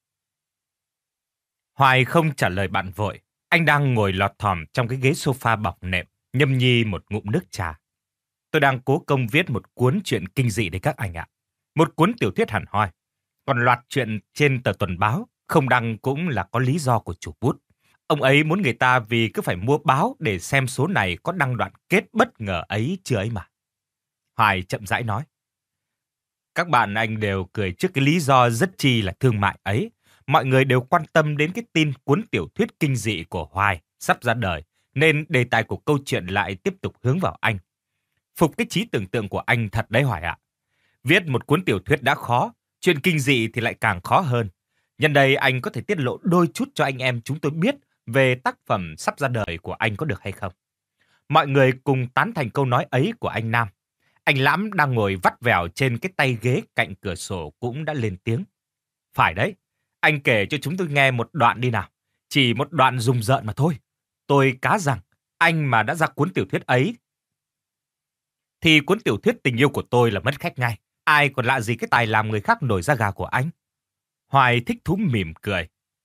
Hoài không trả lời bạn vội. Anh đang ngồi lọt thỏm trong cái ghế sofa bọc nệm, nhâm nhi một ngụm nước trà. Tôi đang cố công viết một cuốn truyện kinh dị đấy các anh ạ. Một cuốn tiểu thuyết hẳn hoi. Còn loạt chuyện trên tờ tuần báo không đăng cũng là có lý do của chủ bút. Ông ấy muốn người ta vì cứ phải mua báo để xem số này có đăng đoạn kết bất ngờ ấy chưa ấy mà. Hoài chậm rãi nói. Các bạn anh đều cười trước cái lý do rất chi là thương mại ấy. Mọi người đều quan tâm đến cái tin cuốn tiểu thuyết kinh dị của Hoài sắp ra đời, nên đề tài của câu chuyện lại tiếp tục hướng vào anh. Phục cái trí tưởng tượng của anh thật đấy Hoài ạ. Viết một cuốn tiểu thuyết đã khó, chuyện kinh dị thì lại càng khó hơn. Nhân đây anh có thể tiết lộ đôi chút cho anh em chúng tôi biết về tác phẩm sắp ra đời của anh có được hay không? Mọi người cùng tán thành câu nói ấy của anh Nam. Anh Lãm đang ngồi vắt vẻo trên cái tay ghế cạnh cửa sổ cũng đã lên tiếng. Phải đấy, anh kể cho chúng tôi nghe một đoạn đi nào. Chỉ một đoạn rùng rợn mà thôi. Tôi cá rằng anh mà đã ra cuốn tiểu thuyết ấy thì cuốn tiểu thuyết tình yêu của tôi là mất khách ngay. Ai còn lạ gì cái tài làm người khác nổi da gà của anh? Hoài thích thú mỉm cười.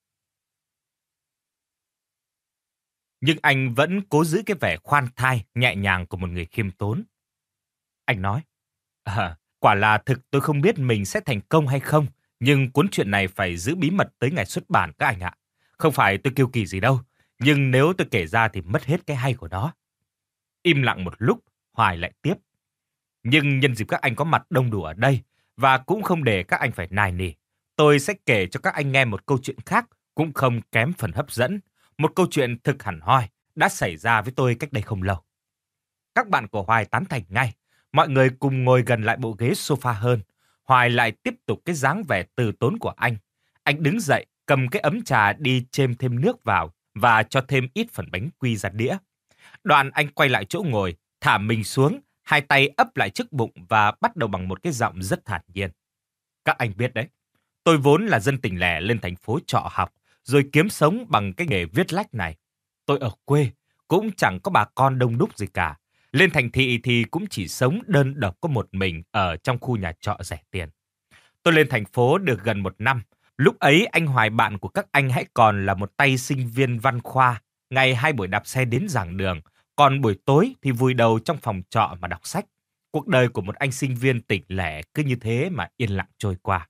Nhưng anh vẫn cố giữ cái vẻ khoan thai, nhẹ nhàng của một người khiêm tốn. Anh nói, à, quả là thực tôi không biết mình sẽ thành công hay không, nhưng cuốn truyện này phải giữ bí mật tới ngày xuất bản các anh ạ. Không phải tôi kiêu kỳ gì đâu, nhưng nếu tôi kể ra thì mất hết cái hay của nó. Im lặng một lúc, Hoài lại tiếp. Nhưng nhân dịp các anh có mặt đông đủ ở đây, và cũng không để các anh phải nài nỉ, tôi sẽ kể cho các anh nghe một câu chuyện khác, cũng không kém phần hấp dẫn. Một câu chuyện thực hẳn hoi đã xảy ra với tôi cách đây không lâu. Các bạn của Hoài tán thành ngay. Mọi người cùng ngồi gần lại bộ ghế sofa hơn. Hoài lại tiếp tục cái dáng vẻ từ tốn của anh. Anh đứng dậy, cầm cái ấm trà đi chêm thêm nước vào và cho thêm ít phần bánh quy ra đĩa. Đoạn anh quay lại chỗ ngồi, thả mình xuống, hai tay ấp lại trước bụng và bắt đầu bằng một cái giọng rất thản nhiên. Các anh biết đấy, tôi vốn là dân tỉnh lẻ lên thành phố trọ học, rồi kiếm sống bằng cái nghề viết lách này. Tôi ở quê, cũng chẳng có bà con đông đúc gì cả. Lên thành thị thì cũng chỉ sống đơn độc có một mình ở trong khu nhà trọ rẻ tiền. Tôi lên thành phố được gần một năm. Lúc ấy anh Hoài bạn của các anh hãy còn là một tay sinh viên văn khoa. Ngày hai buổi đạp xe đến giảng đường, còn buổi tối thì vùi đầu trong phòng trọ mà đọc sách. Cuộc đời của một anh sinh viên tỉnh lẻ cứ như thế mà yên lặng trôi qua.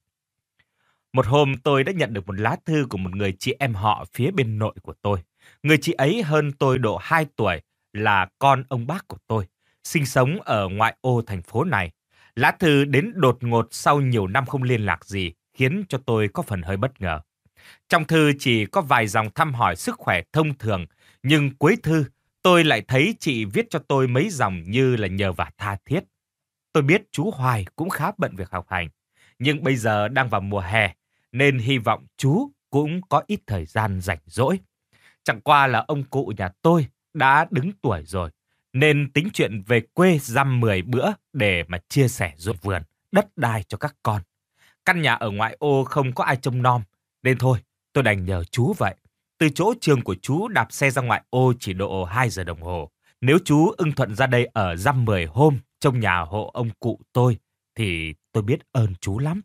Một hôm tôi đã nhận được một lá thư của một người chị em họ phía bên nội của tôi. Người chị ấy hơn tôi độ hai tuổi, là con ông bác của tôi, sinh sống ở ngoại ô thành phố này. Lá thư đến đột ngột sau nhiều năm không liên lạc gì, khiến cho tôi có phần hơi bất ngờ. Trong thư chỉ có vài dòng thăm hỏi sức khỏe thông thường, nhưng cuối thư tôi lại thấy chị viết cho tôi mấy dòng như là nhờ vả tha thiết. Tôi biết chú Hoài cũng khá bận việc học hành, nhưng bây giờ đang vào mùa hè, nên hy vọng chú cũng có ít thời gian rảnh rỗi. Chẳng qua là ông cụ nhà tôi đã đứng tuổi rồi, nên tính chuyện về quê dăm mười bữa để mà chia sẻ ruộng vườn, đất đai cho các con. Căn nhà ở ngoại ô không có ai trông nom, nên thôi tôi đành nhờ chú vậy. Từ chỗ trường của chú đạp xe ra ngoại ô chỉ độ hai giờ đồng hồ. Nếu chú ưng thuận ra đây ở dăm mười hôm trong nhà hộ ông cụ tôi, thì tôi biết ơn chú lắm.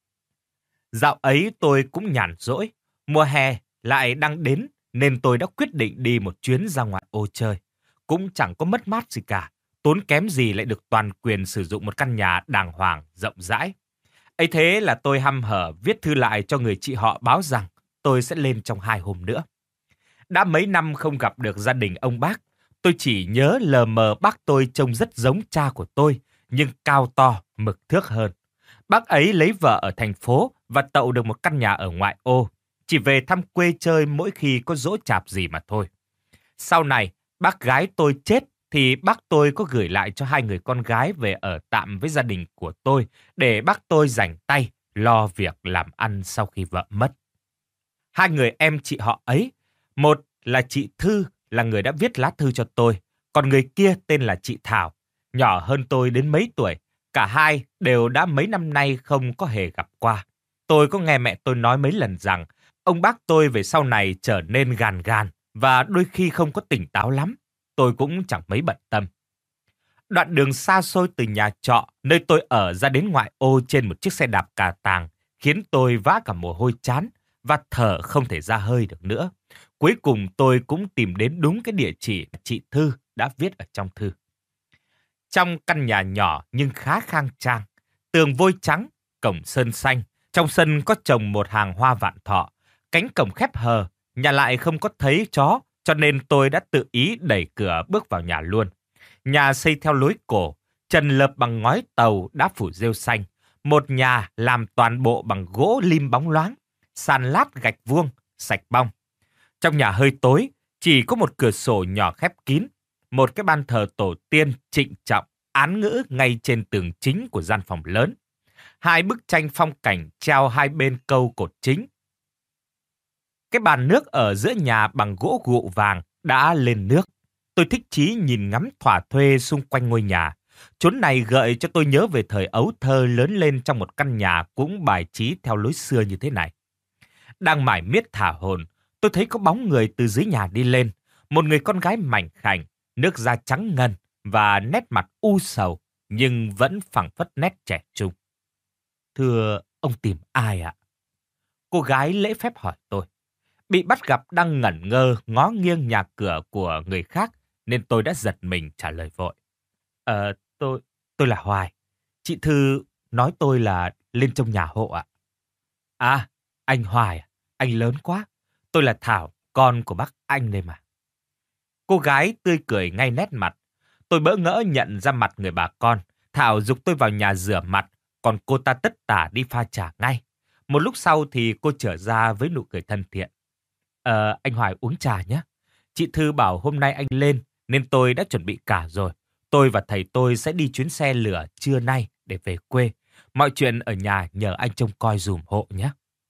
Dạo ấy tôi cũng nhàn rỗi, mùa hè lại đang đến, nên tôi đã quyết định đi một chuyến ra ngoại ô chơi. Cũng chẳng có mất mát gì cả, tốn kém gì lại được toàn quyền sử dụng một căn nhà đàng hoàng, rộng rãi. Ấy thế là tôi hăm hở viết thư lại cho người chị họ báo rằng tôi sẽ lên trong hai hôm nữa. Đã mấy năm không gặp được gia đình ông bác, tôi chỉ nhớ lờ mờ bác tôi trông rất giống cha của tôi, nhưng cao to, mực thước hơn. Bác ấy lấy vợ ở thành phố và tậu được một căn nhà ở ngoại ô, chỉ về thăm quê chơi mỗi khi có giỗ chạp gì mà thôi. Sau này, bác gái tôi chết thì bác tôi có gửi lại cho hai người con gái về ở tạm với gia đình của tôi để bác tôi rảnh tay lo việc làm ăn sau khi vợ mất. Hai người em chị họ ấy, một là chị Thư là người đã viết lá thư cho tôi, còn người kia tên là chị Thảo, nhỏ hơn tôi đến mấy tuổi. Cả hai đều đã mấy năm nay không có hề gặp qua. Tôi có nghe mẹ tôi nói mấy lần rằng ông bác tôi về sau này trở nên gàn gàn và đôi khi không có tỉnh táo lắm. Tôi cũng chẳng mấy bận tâm. Đoạn đường xa xôi từ nhà trọ nơi tôi ở ra đến ngoại ô trên một chiếc xe đạp cà tàng khiến tôi vã cả mồ hôi chán và thở không thể ra hơi được nữa. Cuối cùng tôi cũng tìm đến đúng cái địa chỉ chị Thư đã viết ở trong thư. Trong căn nhà nhỏ nhưng khá khang trang, tường vôi trắng, cổng sơn xanh, trong sân có trồng một hàng hoa vạn thọ. Cánh cổng khép hờ, nhà lại không có thấy chó, cho nên tôi đã tự ý đẩy cửa bước vào nhà luôn. Nhà xây theo lối cổ, trần lợp bằng ngói tàu đã phủ rêu xanh. Một nhà làm toàn bộ bằng gỗ lim bóng loáng, sàn lát gạch vuông, sạch bong. Trong nhà hơi tối, chỉ có một cửa sổ nhỏ khép kín, một cái ban thờ tổ tiên trịnh trọng, án ngữ ngay trên tường chính của gian phòng lớn. Hai bức tranh phong cảnh treo hai bên câu cột chính. Cái bàn nước ở giữa nhà bằng gỗ gụ vàng đã lên nước. Tôi thích chí nhìn ngắm thỏa thuê xung quanh ngôi nhà. Chốn này gợi cho tôi nhớ về thời ấu thơ lớn lên trong một căn nhà cũng bài trí theo lối xưa như thế này. Đang mải miết thả hồn, tôi thấy có bóng người từ dưới nhà đi lên. Một người con gái mảnh khảnh, nước da trắng ngần và nét mặt u sầu, nhưng vẫn phảng phất nét trẻ trung. Thưa, ông tìm ai ạ? Cô gái lễ phép hỏi tôi. Bị bắt gặp đang ngẩn ngơ ngó nghiêng nhà cửa của người khác nên tôi đã giật mình trả lời vội. Ờ, tôi, tôi là Hoài. Chị Thư nói tôi là lên trong nhà hộ ạ. À, anh Hoài à? Anh lớn quá. Tôi là Thảo, con của bác anh đây mà. Cô gái tươi cười ngay nét mặt. Tôi bỡ ngỡ nhận ra mặt người bà con. Thảo giục tôi vào nhà rửa mặt, còn cô ta tất tả đi pha trà ngay. Một lúc sau thì cô trở ra với nụ cười thân thiện. Ờ, anh Hoài uống trà nhé. Chị Thư bảo hôm nay anh lên nên tôi đã chuẩn bị cả rồi. Tôi và thầy tôi sẽ đi chuyến xe lửa trưa nay để về quê. Mọi chuyện ở nhà nhờ anh trông coi dùm hộ nhé.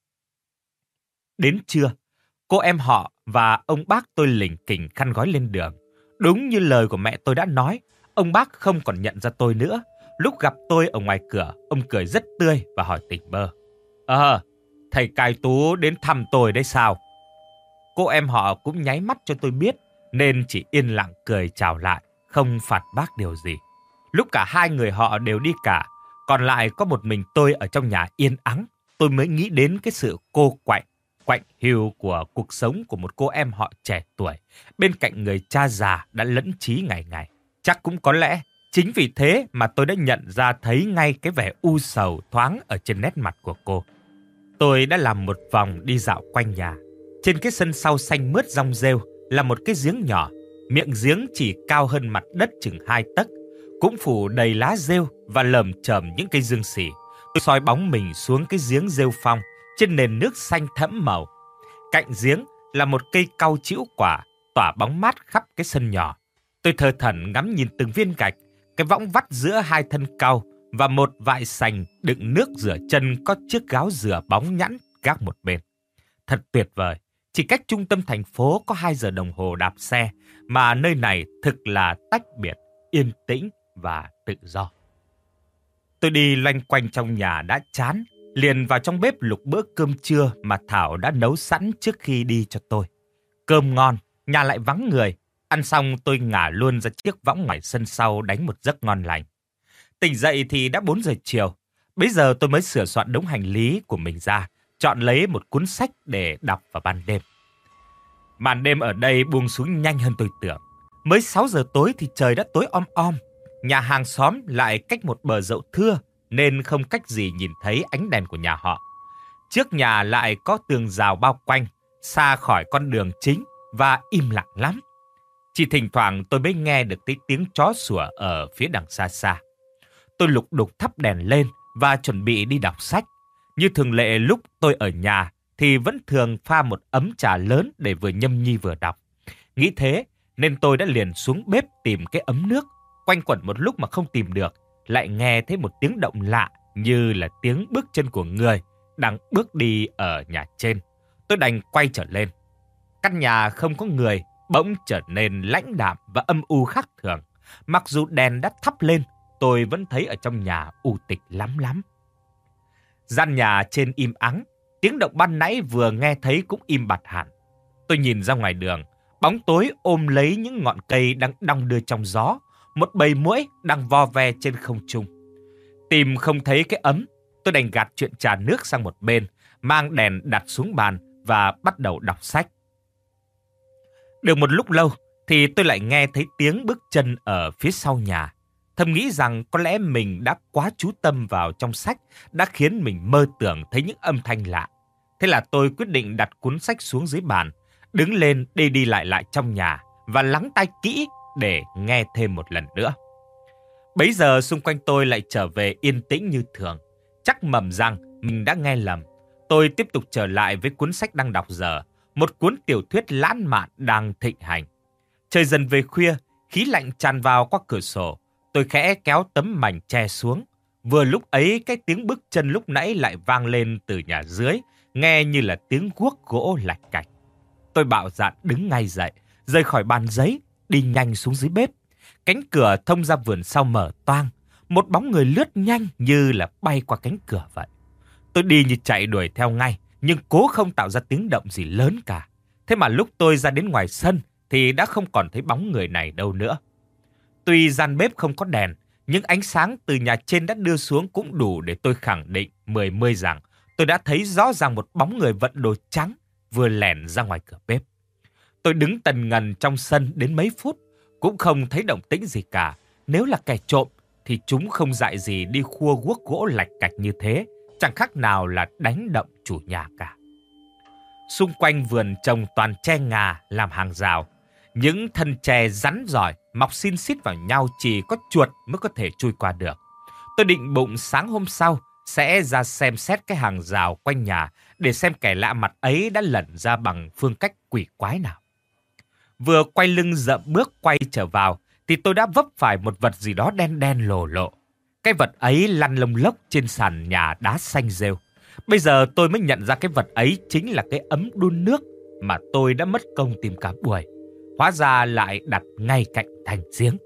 Đến trưa, cô em họ và ông bác tôi lỉnh kỉnh khăn gói lên đường. Đúng như lời của mẹ tôi đã nói, ông bác không còn nhận ra tôi nữa. Lúc gặp tôi ở ngoài cửa, ông cười rất tươi và hỏi tỉnh bơ. Ờ, thầy Cai Tú đến thăm tôi đấy sao? Cô em họ cũng nháy mắt cho tôi biết, nên chỉ yên lặng cười chào lại, không phản bác điều gì. Lúc cả hai người họ đều đi cả, còn lại có một mình tôi ở trong nhà yên ắng, tôi mới nghĩ đến cái sự cô quạnh, quạnh hiu của cuộc sống của một cô em họ trẻ tuổi, bên cạnh người cha già đã lẫn trí ngày ngày. Chắc cũng có lẽ, chính vì thế mà tôi đã nhận ra thấy ngay cái vẻ u sầu thoáng ở trên nét mặt của cô. Tôi đã làm một vòng đi dạo quanh nhà. Trên cái sân sau xanh mướt rong rêu là một cái giếng nhỏ, miệng giếng chỉ cao hơn mặt đất chừng hai tấc, cũng phủ đầy lá rêu và lởm chởm những cây dương xỉ. Tôi soi bóng mình xuống cái giếng rêu phong trên nền nước xanh thẫm màu. Cạnh giếng là một cây cau chĩu quả tỏa bóng mát khắp cái sân nhỏ. Tôi thờ thẩn ngắm nhìn từng viên gạch, cái võng vắt giữa hai thân cau và một vại sành đựng nước rửa chân có chiếc gáo rửa bóng nhẵn gác một bên. Thật tuyệt vời. Chỉ cách trung tâm thành phố có hai giờ đồng hồ đạp xe, mà nơi này thực là tách biệt, yên tĩnh và tự do. Tôi đi loanh quanh trong nhà đã chán, liền vào trong bếp lục bữa cơm trưa mà Thảo đã nấu sẵn trước khi đi cho tôi. Cơm ngon, nhà lại vắng người. Ăn xong tôi ngả luôn ra chiếc võng ngoài sân sau đánh một giấc ngon lành. Tỉnh dậy thì đã bốn giờ chiều. Bây giờ tôi mới sửa soạn đống hành lý của mình ra, chọn lấy một cuốn sách để đọc vào ban đêm. Màn đêm ở đây buông xuống nhanh hơn tôi tưởng. Mới sáu giờ tối thì trời đã tối om om. Nhà hàng xóm lại cách một bờ dậu thưa nên không cách gì nhìn thấy ánh đèn của nhà họ. Trước nhà lại có tường rào bao quanh, xa khỏi con đường chính và im lặng lắm. Chỉ thỉnh thoảng tôi mới nghe được cái tiếng chó sủa ở phía đằng xa xa. Tôi lục đục thắp đèn lên và chuẩn bị đi đọc sách. Như thường lệ lúc tôi ở nhà thì vẫn thường pha một ấm trà lớn để vừa nhâm nhi vừa đọc. Nghĩ thế nên tôi đã liền xuống bếp tìm cái ấm nước. Quanh quẩn một lúc mà không tìm được, lại nghe thấy một tiếng động lạ như là tiếng bước chân của người đang bước đi ở nhà trên. Tôi đành quay trở lên. Căn nhà không có người bỗng trở nên lãnh đạm và âm u khác thường. Mặc dù đèn đã thắp lên, tôi vẫn thấy ở trong nhà u tịch lắm lắm. Gian nhà trên im ắng, tiếng động ban nãy vừa nghe thấy cũng im bặt hẳn. Tôi nhìn ra ngoài đường, bóng tối ôm lấy những ngọn cây đang đong đưa trong gió. Một bầy muỗi đang vo ve trên không trung. Tìm không thấy cái ấm, tôi đành gạt chuyện trà nước sang một bên, mang đèn đặt xuống bàn và bắt đầu đọc sách. Được một lúc lâu thì tôi lại nghe thấy tiếng bước chân ở phía sau nhà. Thầm nghĩ rằng có lẽ mình đã quá chú tâm vào trong sách, đã khiến mình mơ tưởng thấy những âm thanh lạ. Thế là tôi quyết định đặt cuốn sách xuống dưới bàn, đứng lên đi đi lại lại trong nhà và lắng tai kỹ để nghe thêm một lần nữa. Bấy giờ xung quanh tôi lại trở về yên tĩnh như thường. Chắc mầm rằng mình đã nghe lầm. Tôi tiếp tục trở lại với cuốn sách đang đọc giờ, một cuốn tiểu thuyết lãng mạn đang thịnh hành. Trời dần về khuya, khí lạnh tràn vào qua cửa sổ. Tôi khẽ kéo tấm mành che xuống. Vừa lúc ấy cái tiếng bước chân lúc nãy lại vang lên từ nhà dưới, nghe như là tiếng guốc gỗ lạch cạch. Tôi bạo dạn đứng ngay dậy, rời khỏi bàn giấy, đi nhanh xuống dưới bếp. Cánh cửa thông ra vườn sau mở toang. Một bóng người lướt nhanh như là bay qua cánh cửa vậy. Tôi đi như chạy đuổi theo ngay, nhưng cố không tạo ra tiếng động gì lớn cả. Thế mà lúc tôi ra đến ngoài sân thì đã không còn thấy bóng người này đâu nữa. Tuy gian bếp không có đèn, nhưng ánh sáng từ nhà trên đã đưa xuống cũng đủ để tôi khẳng định mười mươi rằng tôi đã thấy rõ ràng một bóng người vận đồ trắng vừa lẻn ra ngoài cửa bếp. Tôi đứng tần ngần trong sân đến mấy phút, cũng không thấy động tĩnh gì cả. Nếu là kẻ trộm thì chúng không dại gì đi khua guốc gỗ lạch cạch như thế, chẳng khác nào là đánh động chủ nhà cả. Xung quanh vườn trồng toàn tre ngà làm hàng rào. Những thân tre rắn giỏi mọc xin xít vào nhau, chỉ có chuột mới có thể chui qua được. Tôi định bụng sáng hôm sau sẽ ra xem xét cái hàng rào quanh nhà để xem kẻ lạ mặt ấy đã lẩn ra bằng phương cách quỷ quái nào. Vừa quay lưng dậm bước quay trở vào thì tôi đã vấp phải một vật gì đó đen đen lồ lộ. Cái vật ấy lăn lông lốc trên sàn nhà đá xanh rêu. Bây giờ tôi mới nhận ra cái vật ấy chính là cái ấm đun nước mà tôi đã mất công tìm cả buổi. Hóa ra lại đặt ngay cạnh thành giếng.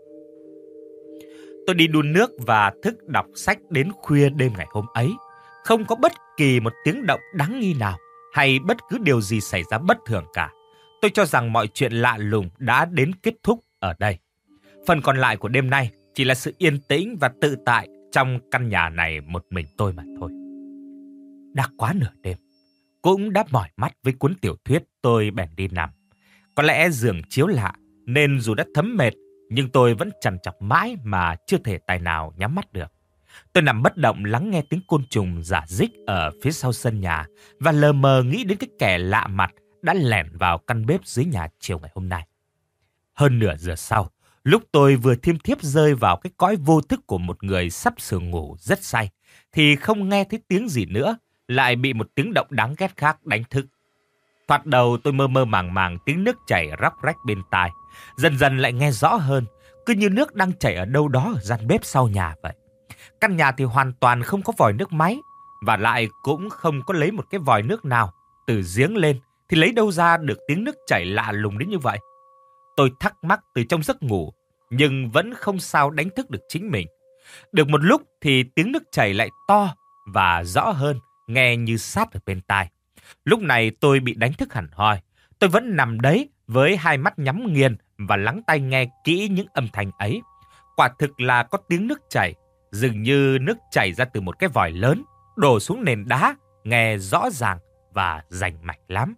Tôi đi đun nước và thức đọc sách đến khuya đêm ngày hôm ấy. Không có bất kỳ một tiếng động đáng nghi nào hay bất cứ điều gì xảy ra bất thường cả. Tôi cho rằng mọi chuyện lạ lùng đã đến kết thúc ở đây. Phần còn lại của đêm nay chỉ là sự yên tĩnh và tự tại trong căn nhà này một mình tôi mà thôi. Đã quá nửa đêm, cũng đã mỏi mắt với cuốn tiểu thuyết, tôi bèn đi nằm. Có lẽ giường chiếu lạ nên dù đã thấm mệt nhưng tôi vẫn trằn trọc mãi mà chưa thể tài nào nhắm mắt được. Tôi nằm bất động lắng nghe tiếng côn trùng rả rích ở phía sau sân nhà và lờ mờ nghĩ đến cái kẻ lạ mặt đã lẻn vào căn bếp dưới nhà chiều ngày hôm nay. Hơn nửa giờ sau, lúc tôi vừa thiêm thiếp rơi vào cái cõi vô thức của một người sắp sửa ngủ rất say, thì không nghe thấy tiếng gì nữa, lại bị một tiếng động đáng ghét khác đánh thức. Thoạt đầu tôi mơ mơ màng màng tiếng nước chảy róc rách bên tai, dần dần lại nghe rõ hơn, cứ như nước đang chảy ở đâu đó ở gian bếp sau nhà vậy. Căn nhà thì hoàn toàn không có vòi nước máy, và lại cũng không có lấy một cái vòi nước nào từ giếng lên, thì lấy đâu ra được tiếng nước chảy lạ lùng đến như vậy. Tôi thắc mắc từ trong giấc ngủ, nhưng vẫn không sao đánh thức được chính mình. Được một lúc thì tiếng nước chảy lại to và rõ hơn, nghe như sát ở bên tai. Lúc này tôi bị đánh thức hẳn hoi. Tôi vẫn nằm đấy với hai mắt nhắm nghiền và lắng tai nghe kỹ những âm thanh ấy. Quả thực là có tiếng nước chảy, dường như nước chảy ra từ một cái vòi lớn, đổ xuống nền đá, nghe rõ ràng và rành mạch lắm.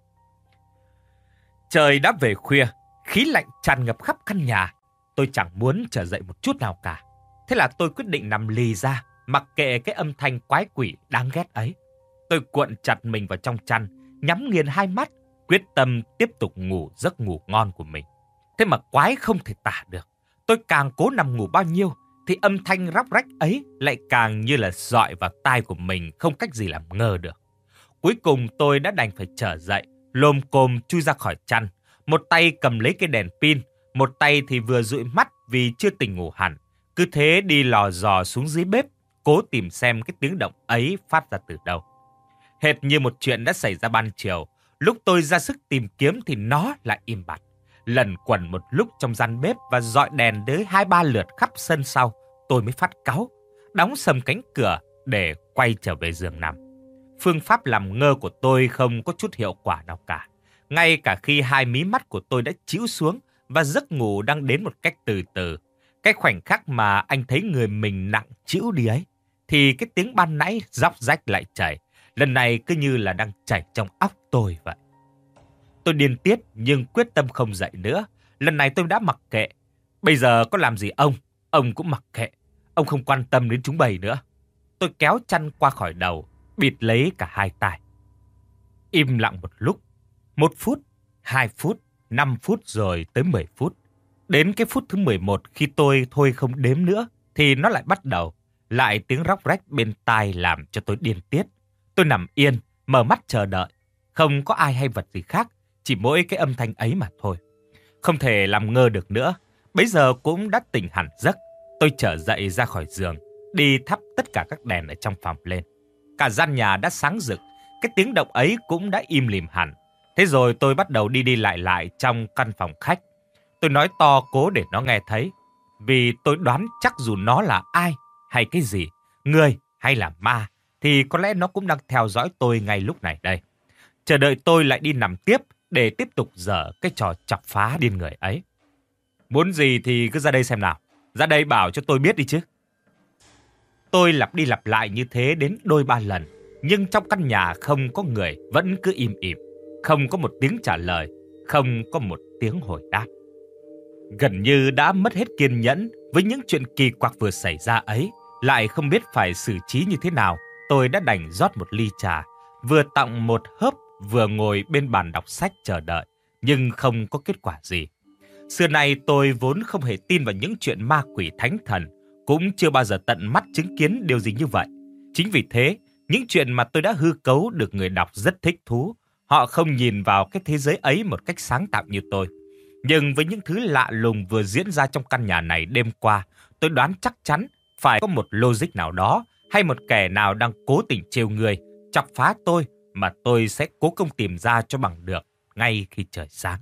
Trời đã về khuya, khí lạnh tràn ngập khắp căn nhà. Tôi chẳng muốn trở dậy một chút nào cả. Thế là tôi quyết định nằm lì ra, mặc kệ cái âm thanh quái quỷ đáng ghét ấy. Tôi cuộn chặt mình vào trong chăn, nhắm nghiền hai mắt, quyết tâm tiếp tục ngủ giấc ngủ ngon của mình. Thế mà quái không thể tả được. Tôi càng cố nằm ngủ bao nhiêu, thì âm thanh róc rách ấy lại càng như là dọi vào tai của mình, không cách gì làm ngờ được. Cuối cùng tôi đã đành phải trở dậy, lồm cồm chui ra khỏi chăn. Một tay cầm lấy cái đèn pin, một tay thì vừa dụi mắt vì chưa tỉnh ngủ hẳn. Cứ thế đi lò dò xuống dưới bếp, cố tìm xem cái tiếng động ấy phát ra từ đâu. Hệt như một chuyện đã xảy ra ban chiều, lúc tôi ra sức tìm kiếm thì nó lại im bặt. Lẩn quẩn một lúc trong gian bếp và dọi đèn tới hai ba lượt khắp sân sau, tôi mới phát cáu, đóng sầm cánh cửa để quay trở về giường nằm. Phương pháp làm ngơ của tôi không có chút hiệu quả nào cả. Ngay cả khi hai mí mắt của tôi đã chĩu xuống và giấc ngủ đang đến một cách từ từ, cái khoảnh khắc mà anh thấy người mình nặng chịu đi ấy, thì cái tiếng ban nãy róc rách lại chảy. Lần này cứ như là đang chảy trong óc tôi vậy. Tôi điên tiết nhưng quyết tâm không dậy nữa. Lần này tôi đã mặc kệ. Bây giờ có làm gì ông, ông cũng mặc kệ. Ông không quan tâm đến chúng bầy nữa. Tôi kéo chăn qua khỏi đầu, bịt lấy cả hai tai. Im lặng một lúc. Một phút, hai phút, năm phút rồi tới mười phút. Đến cái phút thứ mười một khi tôi thôi không đếm nữa thì nó lại bắt đầu. Lại tiếng róc rách bên tai làm cho tôi điên tiết. Tôi nằm yên, mở mắt chờ đợi. Không có ai hay vật gì khác, chỉ mỗi cái âm thanh ấy mà thôi. Không thể làm ngơ được nữa. Bấy giờ cũng đã tỉnh hẳn giấc. Tôi trở dậy ra khỏi giường, đi thắp tất cả các đèn ở trong phòng lên. Cả gian nhà đã sáng rực, cái tiếng động ấy cũng đã im lìm hẳn. Thế rồi tôi bắt đầu đi đi lại lại trong căn phòng khách. Tôi nói to cố để nó nghe thấy. Vì tôi đoán chắc dù nó là ai hay cái gì, người hay là ma, thì có lẽ nó cũng đang theo dõi tôi ngay lúc này đây. Chờ đợi tôi lại đi nằm tiếp để tiếp tục dở cái trò chọc phá điên người ấy. Muốn gì thì cứ ra đây xem nào. Ra đây bảo cho tôi biết đi chứ. Tôi lặp đi lặp lại như thế đến đôi ba lần. Nhưng trong căn nhà không có người, vẫn cứ im ỉm. Không có một tiếng trả lời, không có một tiếng hồi đáp. Gần như đã mất hết kiên nhẫn với những chuyện kỳ quặc vừa xảy ra ấy. Lại không biết phải xử trí như thế nào. Tôi đã đành rót một ly trà, vừa tọng một hớp, vừa ngồi bên bàn đọc sách chờ đợi. Nhưng không có kết quả gì. Xưa nay tôi vốn không hề tin vào những chuyện ma quỷ thánh thần, cũng chưa bao giờ tận mắt chứng kiến điều gì như vậy. Chính vì thế, những chuyện mà tôi đã hư cấu được người đọc rất thích thú. Họ không nhìn vào cái thế giới ấy một cách sáng tạo như tôi. Nhưng với những thứ lạ lùng vừa diễn ra trong căn nhà này đêm qua, tôi đoán chắc chắn phải có một logic nào đó hay một kẻ nào đang cố tình trêu người, chọc phá tôi mà tôi sẽ cố công tìm ra cho bằng được ngay khi trời sáng.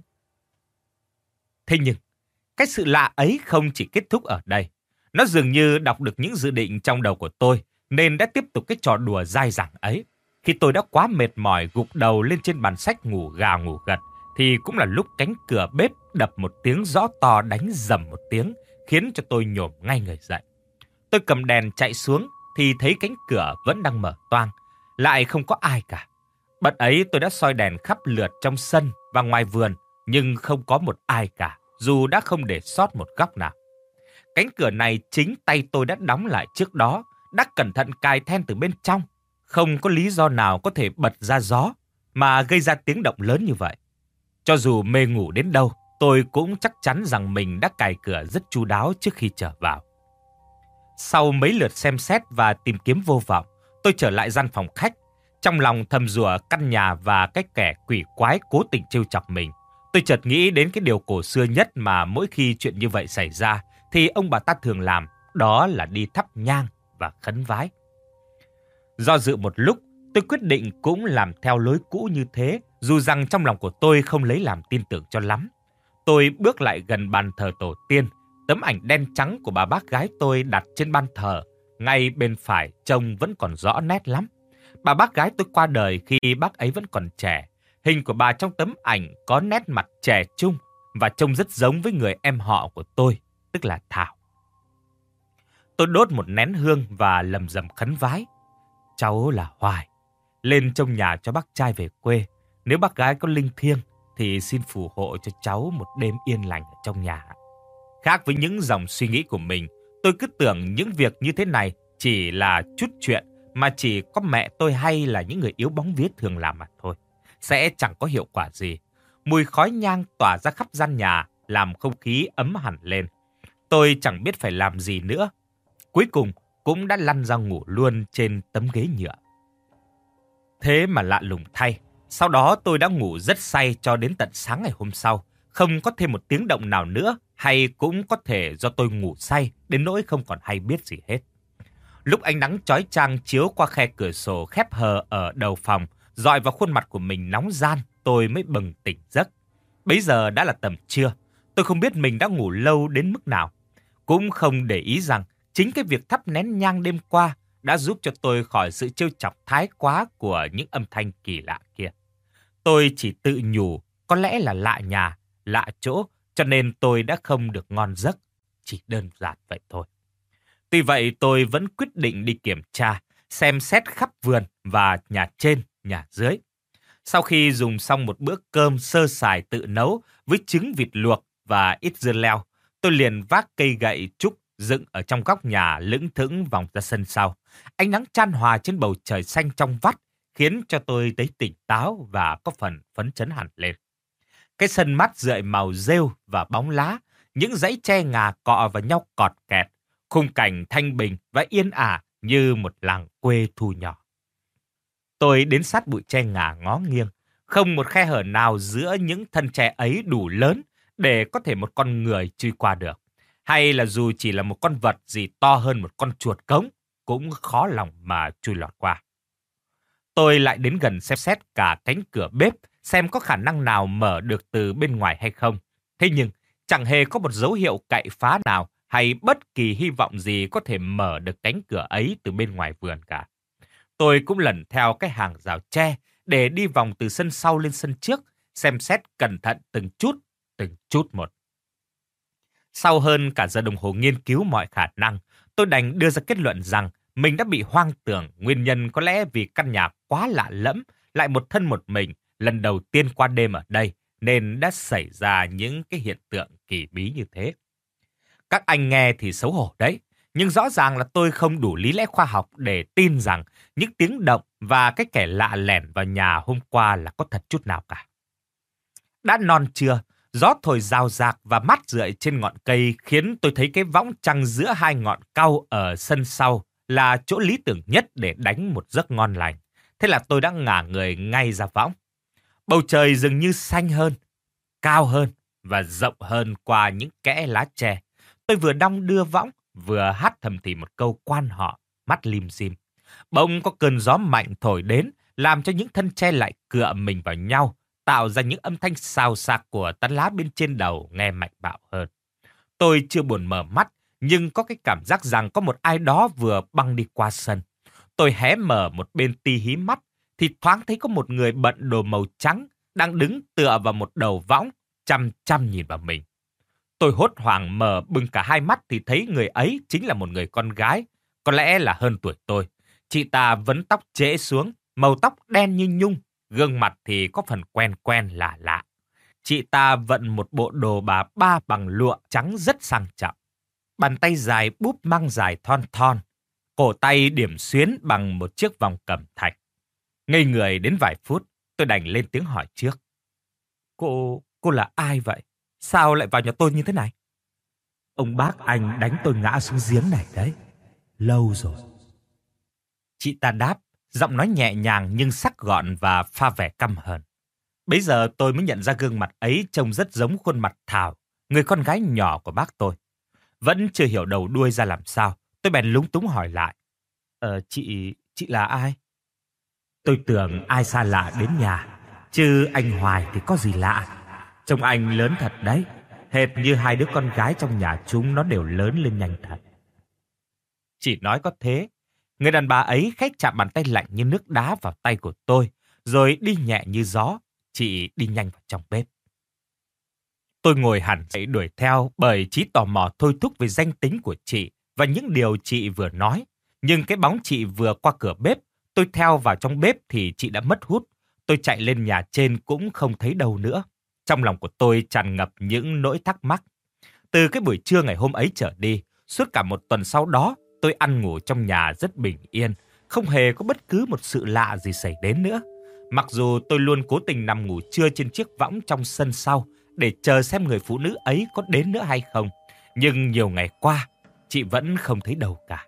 Thế nhưng, cái sự lạ ấy không chỉ kết thúc ở đây. Nó dường như đọc được những dự định trong đầu của tôi nên đã tiếp tục cái trò đùa dai dẳng ấy. Khi tôi đã quá mệt mỏi gục đầu lên trên bàn sách ngủ gà ngủ gật thì cũng là lúc cánh cửa bếp đập một tiếng rõ to đánh rầm một tiếng khiến cho tôi nhổm ngay người dậy. Tôi cầm đèn chạy xuống thì thấy cánh cửa vẫn đang mở toang, lại không có ai cả. Bật ấy tôi đã soi đèn khắp lượt trong sân và ngoài vườn nhưng không có một ai cả, dù đã không để sót một góc nào. Cánh cửa này chính tay tôi đã đóng lại trước đó, đã cẩn thận cài then từ bên trong. Không có lý do nào có thể bật ra gió mà gây ra tiếng động lớn như vậy. Cho dù mê ngủ đến đâu, tôi cũng chắc chắn rằng mình đã cài cửa rất chu đáo trước khi trở vào. Sau mấy lượt xem xét và tìm kiếm vô vọng, tôi trở lại gian phòng khách. Trong lòng thầm rủa căn nhà và cái kẻ quỷ quái cố tình trêu chọc mình. Tôi chợt nghĩ đến cái điều cổ xưa nhất mà mỗi khi chuyện như vậy xảy ra thì ông bà ta thường làm, đó là đi thắp nhang và khấn vái. Do dự một lúc, tôi quyết định cũng làm theo lối cũ như thế, dù rằng trong lòng của tôi không lấy làm tin tưởng cho lắm. Tôi bước lại gần bàn thờ tổ tiên, tấm ảnh đen trắng của bà bác gái tôi đặt trên ban thờ, ngay bên phải trông vẫn còn rõ nét lắm. Bà bác gái tôi qua đời khi bác ấy vẫn còn trẻ. Hình của bà trong tấm ảnh có nét mặt trẻ trung và trông rất giống với người em họ của tôi, tức là Thảo. Tôi đốt một nén hương và lầm rầm khấn vái. Cháu là Hoài, lên trong nhà cho bác trai về quê. Nếu bác gái có linh thiêng thì xin phù hộ cho cháu một đêm yên lành ở trong nhà. Khác với những dòng suy nghĩ của mình, tôi cứ tưởng những việc như thế này chỉ là chút chuyện mà chỉ có mẹ tôi hay là những người yếu bóng vía thường làm mà thôi. Sẽ chẳng có hiệu quả gì. Mùi khói nhang tỏa ra khắp gian nhà, làm không khí ấm hẳn lên. Tôi chẳng biết phải làm gì nữa. Cuối cùng cũng đã lăn ra ngủ luôn trên tấm ghế nhựa. Thế mà lạ lùng thay, sau đó tôi đã ngủ rất say cho đến tận sáng ngày hôm sau. Không có thêm một tiếng động nào nữa, hay cũng có thể do tôi ngủ say đến nỗi không còn hay biết gì hết. Lúc ánh nắng chói chang chiếu qua khe cửa sổ khép hờ ở đầu phòng, dọi vào khuôn mặt của mình nóng ran, tôi mới bừng tỉnh giấc. Bấy giờ đã là tầm trưa, tôi không biết mình đã ngủ lâu đến mức nào. Cũng không để ý rằng chính cái việc thắp nén nhang đêm qua đã giúp cho tôi khỏi sự trêu chọc thái quá của những âm thanh kỳ lạ kia. Tôi chỉ tự nhủ có lẽ là lạ nhà, lạ chỗ, cho nên tôi đã không được ngon giấc. Chỉ đơn giản vậy thôi. Tuy vậy tôi vẫn quyết định đi kiểm tra, xem xét khắp vườn và nhà trên, nhà dưới. Sau khi dùng xong một bữa cơm sơ sài tự nấu với trứng vịt luộc và ít dưa leo, tôi liền vác cây gậy trúc dựng ở trong góc nhà lững thững vòng ra sân sau. Ánh nắng chan hòa trên bầu trời xanh trong vắt khiến cho tôi thấy tỉnh táo và có phần phấn chấn hẳn lên. Cái sân mát rượi màu rêu và bóng lá, những dãy tre ngà cọ vào nhau cọt kẹt, khung cảnh thanh bình và yên ả như một làng quê thu nhỏ. Tôi đến sát bụi tre ngà ngó nghiêng, không một khe hở nào giữa những thân tre ấy đủ lớn để có thể một con người chui qua được. Hay là dù chỉ là một con vật gì to hơn một con chuột cống, cũng khó lòng mà chui lọt qua. Tôi lại đến gần xem xét cả cánh cửa bếp, xem có khả năng nào mở được từ bên ngoài hay không. Thế nhưng, chẳng hề có một dấu hiệu cậy phá nào hay bất kỳ hy vọng gì có thể mở được cánh cửa ấy từ bên ngoài vườn cả. Tôi cũng lần theo cái hàng rào tre để đi vòng từ sân sau lên sân trước, xem xét cẩn thận từng chút, từng chút một. Sau hơn cả giờ đồng hồ nghiên cứu mọi khả năng, tôi đành đưa ra kết luận rằng mình đã bị hoang tưởng, nguyên nhân có lẽ vì căn nhà quá lạ lẫm, lại một thân một mình, lần đầu tiên qua đêm ở đây, nên đã xảy ra những cái hiện tượng kỳ bí như thế. Các anh nghe thì xấu hổ đấy, nhưng rõ ràng là tôi không đủ lý lẽ khoa học để tin rằng những tiếng động và cái kẻ lạ lẻn vào nhà hôm qua là có thật chút nào cả. Đã non trưa, gió thổi rào rạc và mát rượi trên ngọn cây khiến tôi thấy cái võng trăng giữa hai ngọn cau ở sân sau là chỗ lý tưởng nhất để đánh một giấc ngon lành. Thế là tôi đã ngả người ngay ra võng. Bầu trời dường như xanh hơn, cao hơn và rộng hơn qua những kẽ lá tre. Tôi vừa đong đưa võng, vừa hát thầm thì một câu quan họ, mắt lim dim. Bỗng có cơn gió mạnh thổi đến, làm cho những thân tre lại cựa mình vào nhau, tạo ra những âm thanh xào xạc của tán lá bên trên đầu nghe mạnh bạo hơn. Tôi chưa buồn mở mắt, nhưng có cái cảm giác rằng có một ai đó vừa băng đi qua sân. Tôi hé mở một bên ti hí mắt, thì thoáng thấy có một người bận đồ màu trắng đang đứng tựa vào một đầu võng, chăm chăm nhìn vào mình. Tôi hốt hoảng mở bừng cả hai mắt thì thấy người ấy chính là một người con gái, có lẽ là hơn tuổi tôi. Chị ta vấn tóc trễ xuống, màu tóc đen như nhung, gương mặt thì có phần quen quen lạ lạ. Chị ta vận một bộ đồ bà ba bằng lụa trắng rất sang trọng. Bàn tay dài búp măng dài thon thon, cổ tay điểm xuyến bằng một chiếc vòng cẩm thạch. Ngây người đến vài phút, tôi đành lên tiếng hỏi trước. Cô, cô là ai vậy? Sao lại vào nhà tôi như thế này? Ông bác anh đánh tôi ngã xuống giếng này đấy. Lâu rồi. Chị ta đáp, giọng nói nhẹ nhàng nhưng sắc gọn và pha vẻ căm hờn. Bấy giờ tôi mới nhận ra gương mặt ấy trông rất giống khuôn mặt Thảo, người con gái nhỏ của bác tôi. Vẫn chưa hiểu đầu đuôi ra làm sao, tôi bèn lúng túng hỏi lại. Ờ, chị, chị là ai? Tôi tưởng ai xa lạ đến nhà, chứ anh Hoài thì có gì lạ. Trông anh lớn thật đấy, hệt như hai đứa con gái trong nhà chúng nó đều lớn lên nhanh thật. Chỉ nói có thế, người đàn bà ấy khẽ chạm bàn tay lạnh như nước đá vào tay của tôi, rồi đi nhẹ như gió, chị đi nhanh vào trong bếp. Tôi ngồi hẳn dậy đuổi theo bởi trí tò mò thôi thúc về danh tính của chị và những điều chị vừa nói. Nhưng cái bóng chị vừa qua cửa bếp, tôi theo vào trong bếp thì chị đã mất hút. Tôi chạy lên nhà trên cũng không thấy đâu nữa. Trong lòng của tôi tràn ngập những nỗi thắc mắc. Từ cái buổi trưa ngày hôm ấy trở đi, suốt cả một tuần sau đó, tôi ăn ngủ trong nhà rất bình yên. không hề có bất cứ một sự lạ gì xảy đến nữa. Mặc dù tôi luôn cố tình nằm ngủ trưa trên chiếc võng trong sân sau để chờ xem người phụ nữ ấy có đến nữa hay không, nhưng nhiều ngày qua, chị vẫn không thấy đâu cả.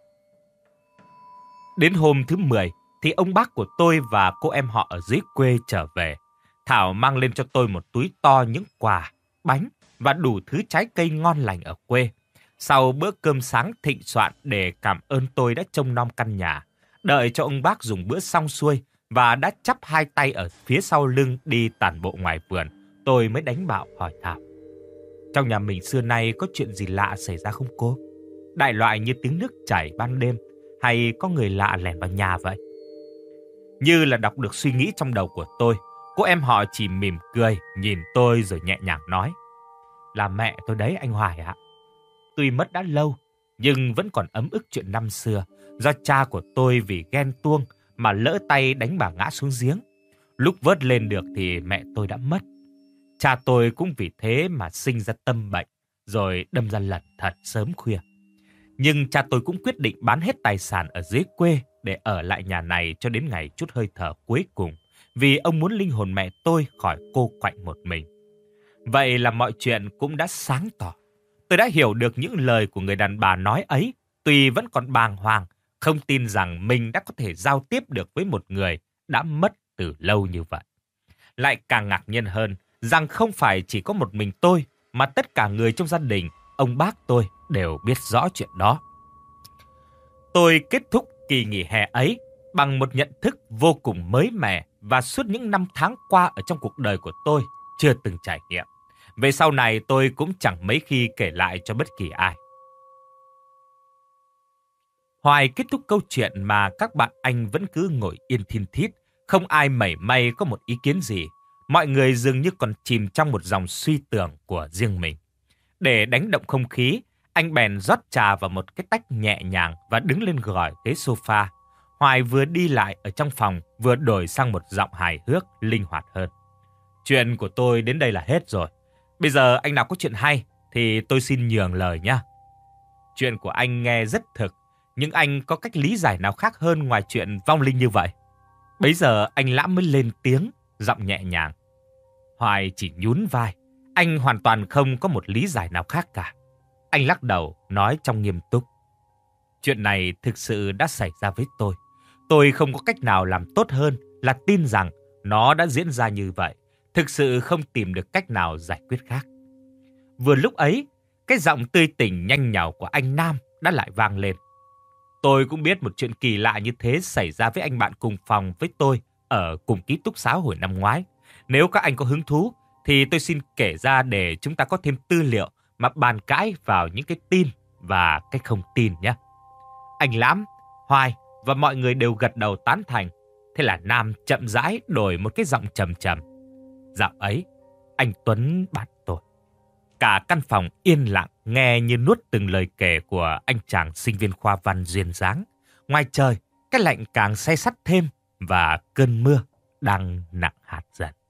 Đến hôm thứ mười thì ông bác của tôi và cô em họ ở dưới quê trở về. Thảo mang lên cho tôi một túi to những quà, bánh và đủ thứ trái cây ngon lành ở quê. Sau bữa cơm sáng thịnh soạn để cảm ơn tôi đã trông nom căn nhà, đợi cho ông bác dùng bữa xong xuôi và đã chắp hai tay ở phía sau lưng đi tản bộ ngoài vườn, tôi mới đánh bạo hỏi Thảo: trong nhà mình xưa nay có chuyện gì lạ xảy ra không cô? Đại loại như tiếng nước chảy ban đêm hay có người lạ lẻn vào nhà vậy? Như là đọc được suy nghĩ trong đầu của tôi, cô em họ chỉ mỉm cười nhìn tôi rồi nhẹ nhàng nói: là mẹ tôi đấy anh Hoài ạ. Tuy mất đã lâu nhưng vẫn còn ấm ức chuyện năm xưa, do cha của tôi vì ghen tuông mà lỡ tay đánh bà ngã xuống giếng. Lúc vớt lên được thì mẹ tôi đã mất. Cha tôi cũng vì thế mà sinh ra tâm bệnh, rồi đâm ra lẩn thật sớm khuya. Nhưng cha tôi cũng quyết định bán hết tài sản ở dưới quê để ở lại nhà này cho đến ngày chút hơi thở cuối cùng, vì ông muốn linh hồn mẹ tôi khỏi cô quạnh một mình. Vậy là mọi chuyện cũng đã sáng tỏ. Tôi đã hiểu được những lời của người đàn bà nói ấy, tuy vẫn còn bàng hoàng, không tin rằng mình đã có thể giao tiếp được với một người đã mất từ lâu như vậy. Lại càng ngạc nhiên hơn rằng không phải chỉ có một mình tôi, mà tất cả người trong gia đình, ông bác tôi đều biết rõ chuyện đó. Tôi kết thúc kỳ nghỉ hè ấy bằng một nhận thức vô cùng mới mẻ và suốt những năm tháng qua ở trong cuộc đời của tôi chưa từng trải nghiệm. Về sau này tôi cũng chẳng mấy khi kể lại cho bất kỳ ai. Hoài kết thúc câu chuyện mà các bạn anh vẫn cứ ngồi yên thiên thít, không ai mảy may có một ý kiến gì. Mọi người dường như còn chìm trong một dòng suy tưởng của riêng mình. Để đánh động không khí, anh bèn rót trà vào một cái tách nhẹ nhàng và đứng lên gỏi ghế sofa. Hoài vừa đi lại ở trong phòng, vừa đổi sang một giọng hài hước, linh hoạt hơn. Chuyện của tôi đến đây là hết rồi. Bây giờ anh nào có chuyện hay thì tôi xin nhường lời nhé. Chuyện của anh nghe rất thực, nhưng anh có cách lý giải nào khác hơn ngoài chuyện vong linh như vậy? Bấy giờ anh Lãm mới lên tiếng, giọng nhẹ nhàng. Hoài chỉ nhún vai. Anh hoàn toàn không có một lý giải nào khác cả. Anh lắc đầu, nói trong nghiêm túc. Chuyện này thực sự đã xảy ra với tôi. Tôi không có cách nào làm tốt hơn là tin rằng nó đã diễn ra như vậy. Thực sự không tìm được cách nào giải quyết khác. Vừa lúc ấy, cái giọng tươi tỉnh nhanh nhảu của anh Nam đã lại vang lên. Tôi cũng biết một chuyện kỳ lạ như thế xảy ra với anh bạn cùng phòng với tôi ở cùng ký túc xá hồi năm ngoái. Nếu các anh có hứng thú thì tôi xin kể ra để chúng ta có thêm tư liệu mà bàn cãi vào những cái tin và cái không tin nhé. Anh Lãm, Hoài và mọi người đều gật đầu tán thành. Thế là Nam chậm rãi đổi một cái giọng trầm trầm. Dạo ấy, anh Tuấn bạn tôi. Cả căn phòng yên lặng nghe như nuốt từng lời kể của anh chàng sinh viên khoa văn duyên dáng. Ngoài trời, cái lạnh càng say sắt thêm và cơn mưa đang nặng hạt dần.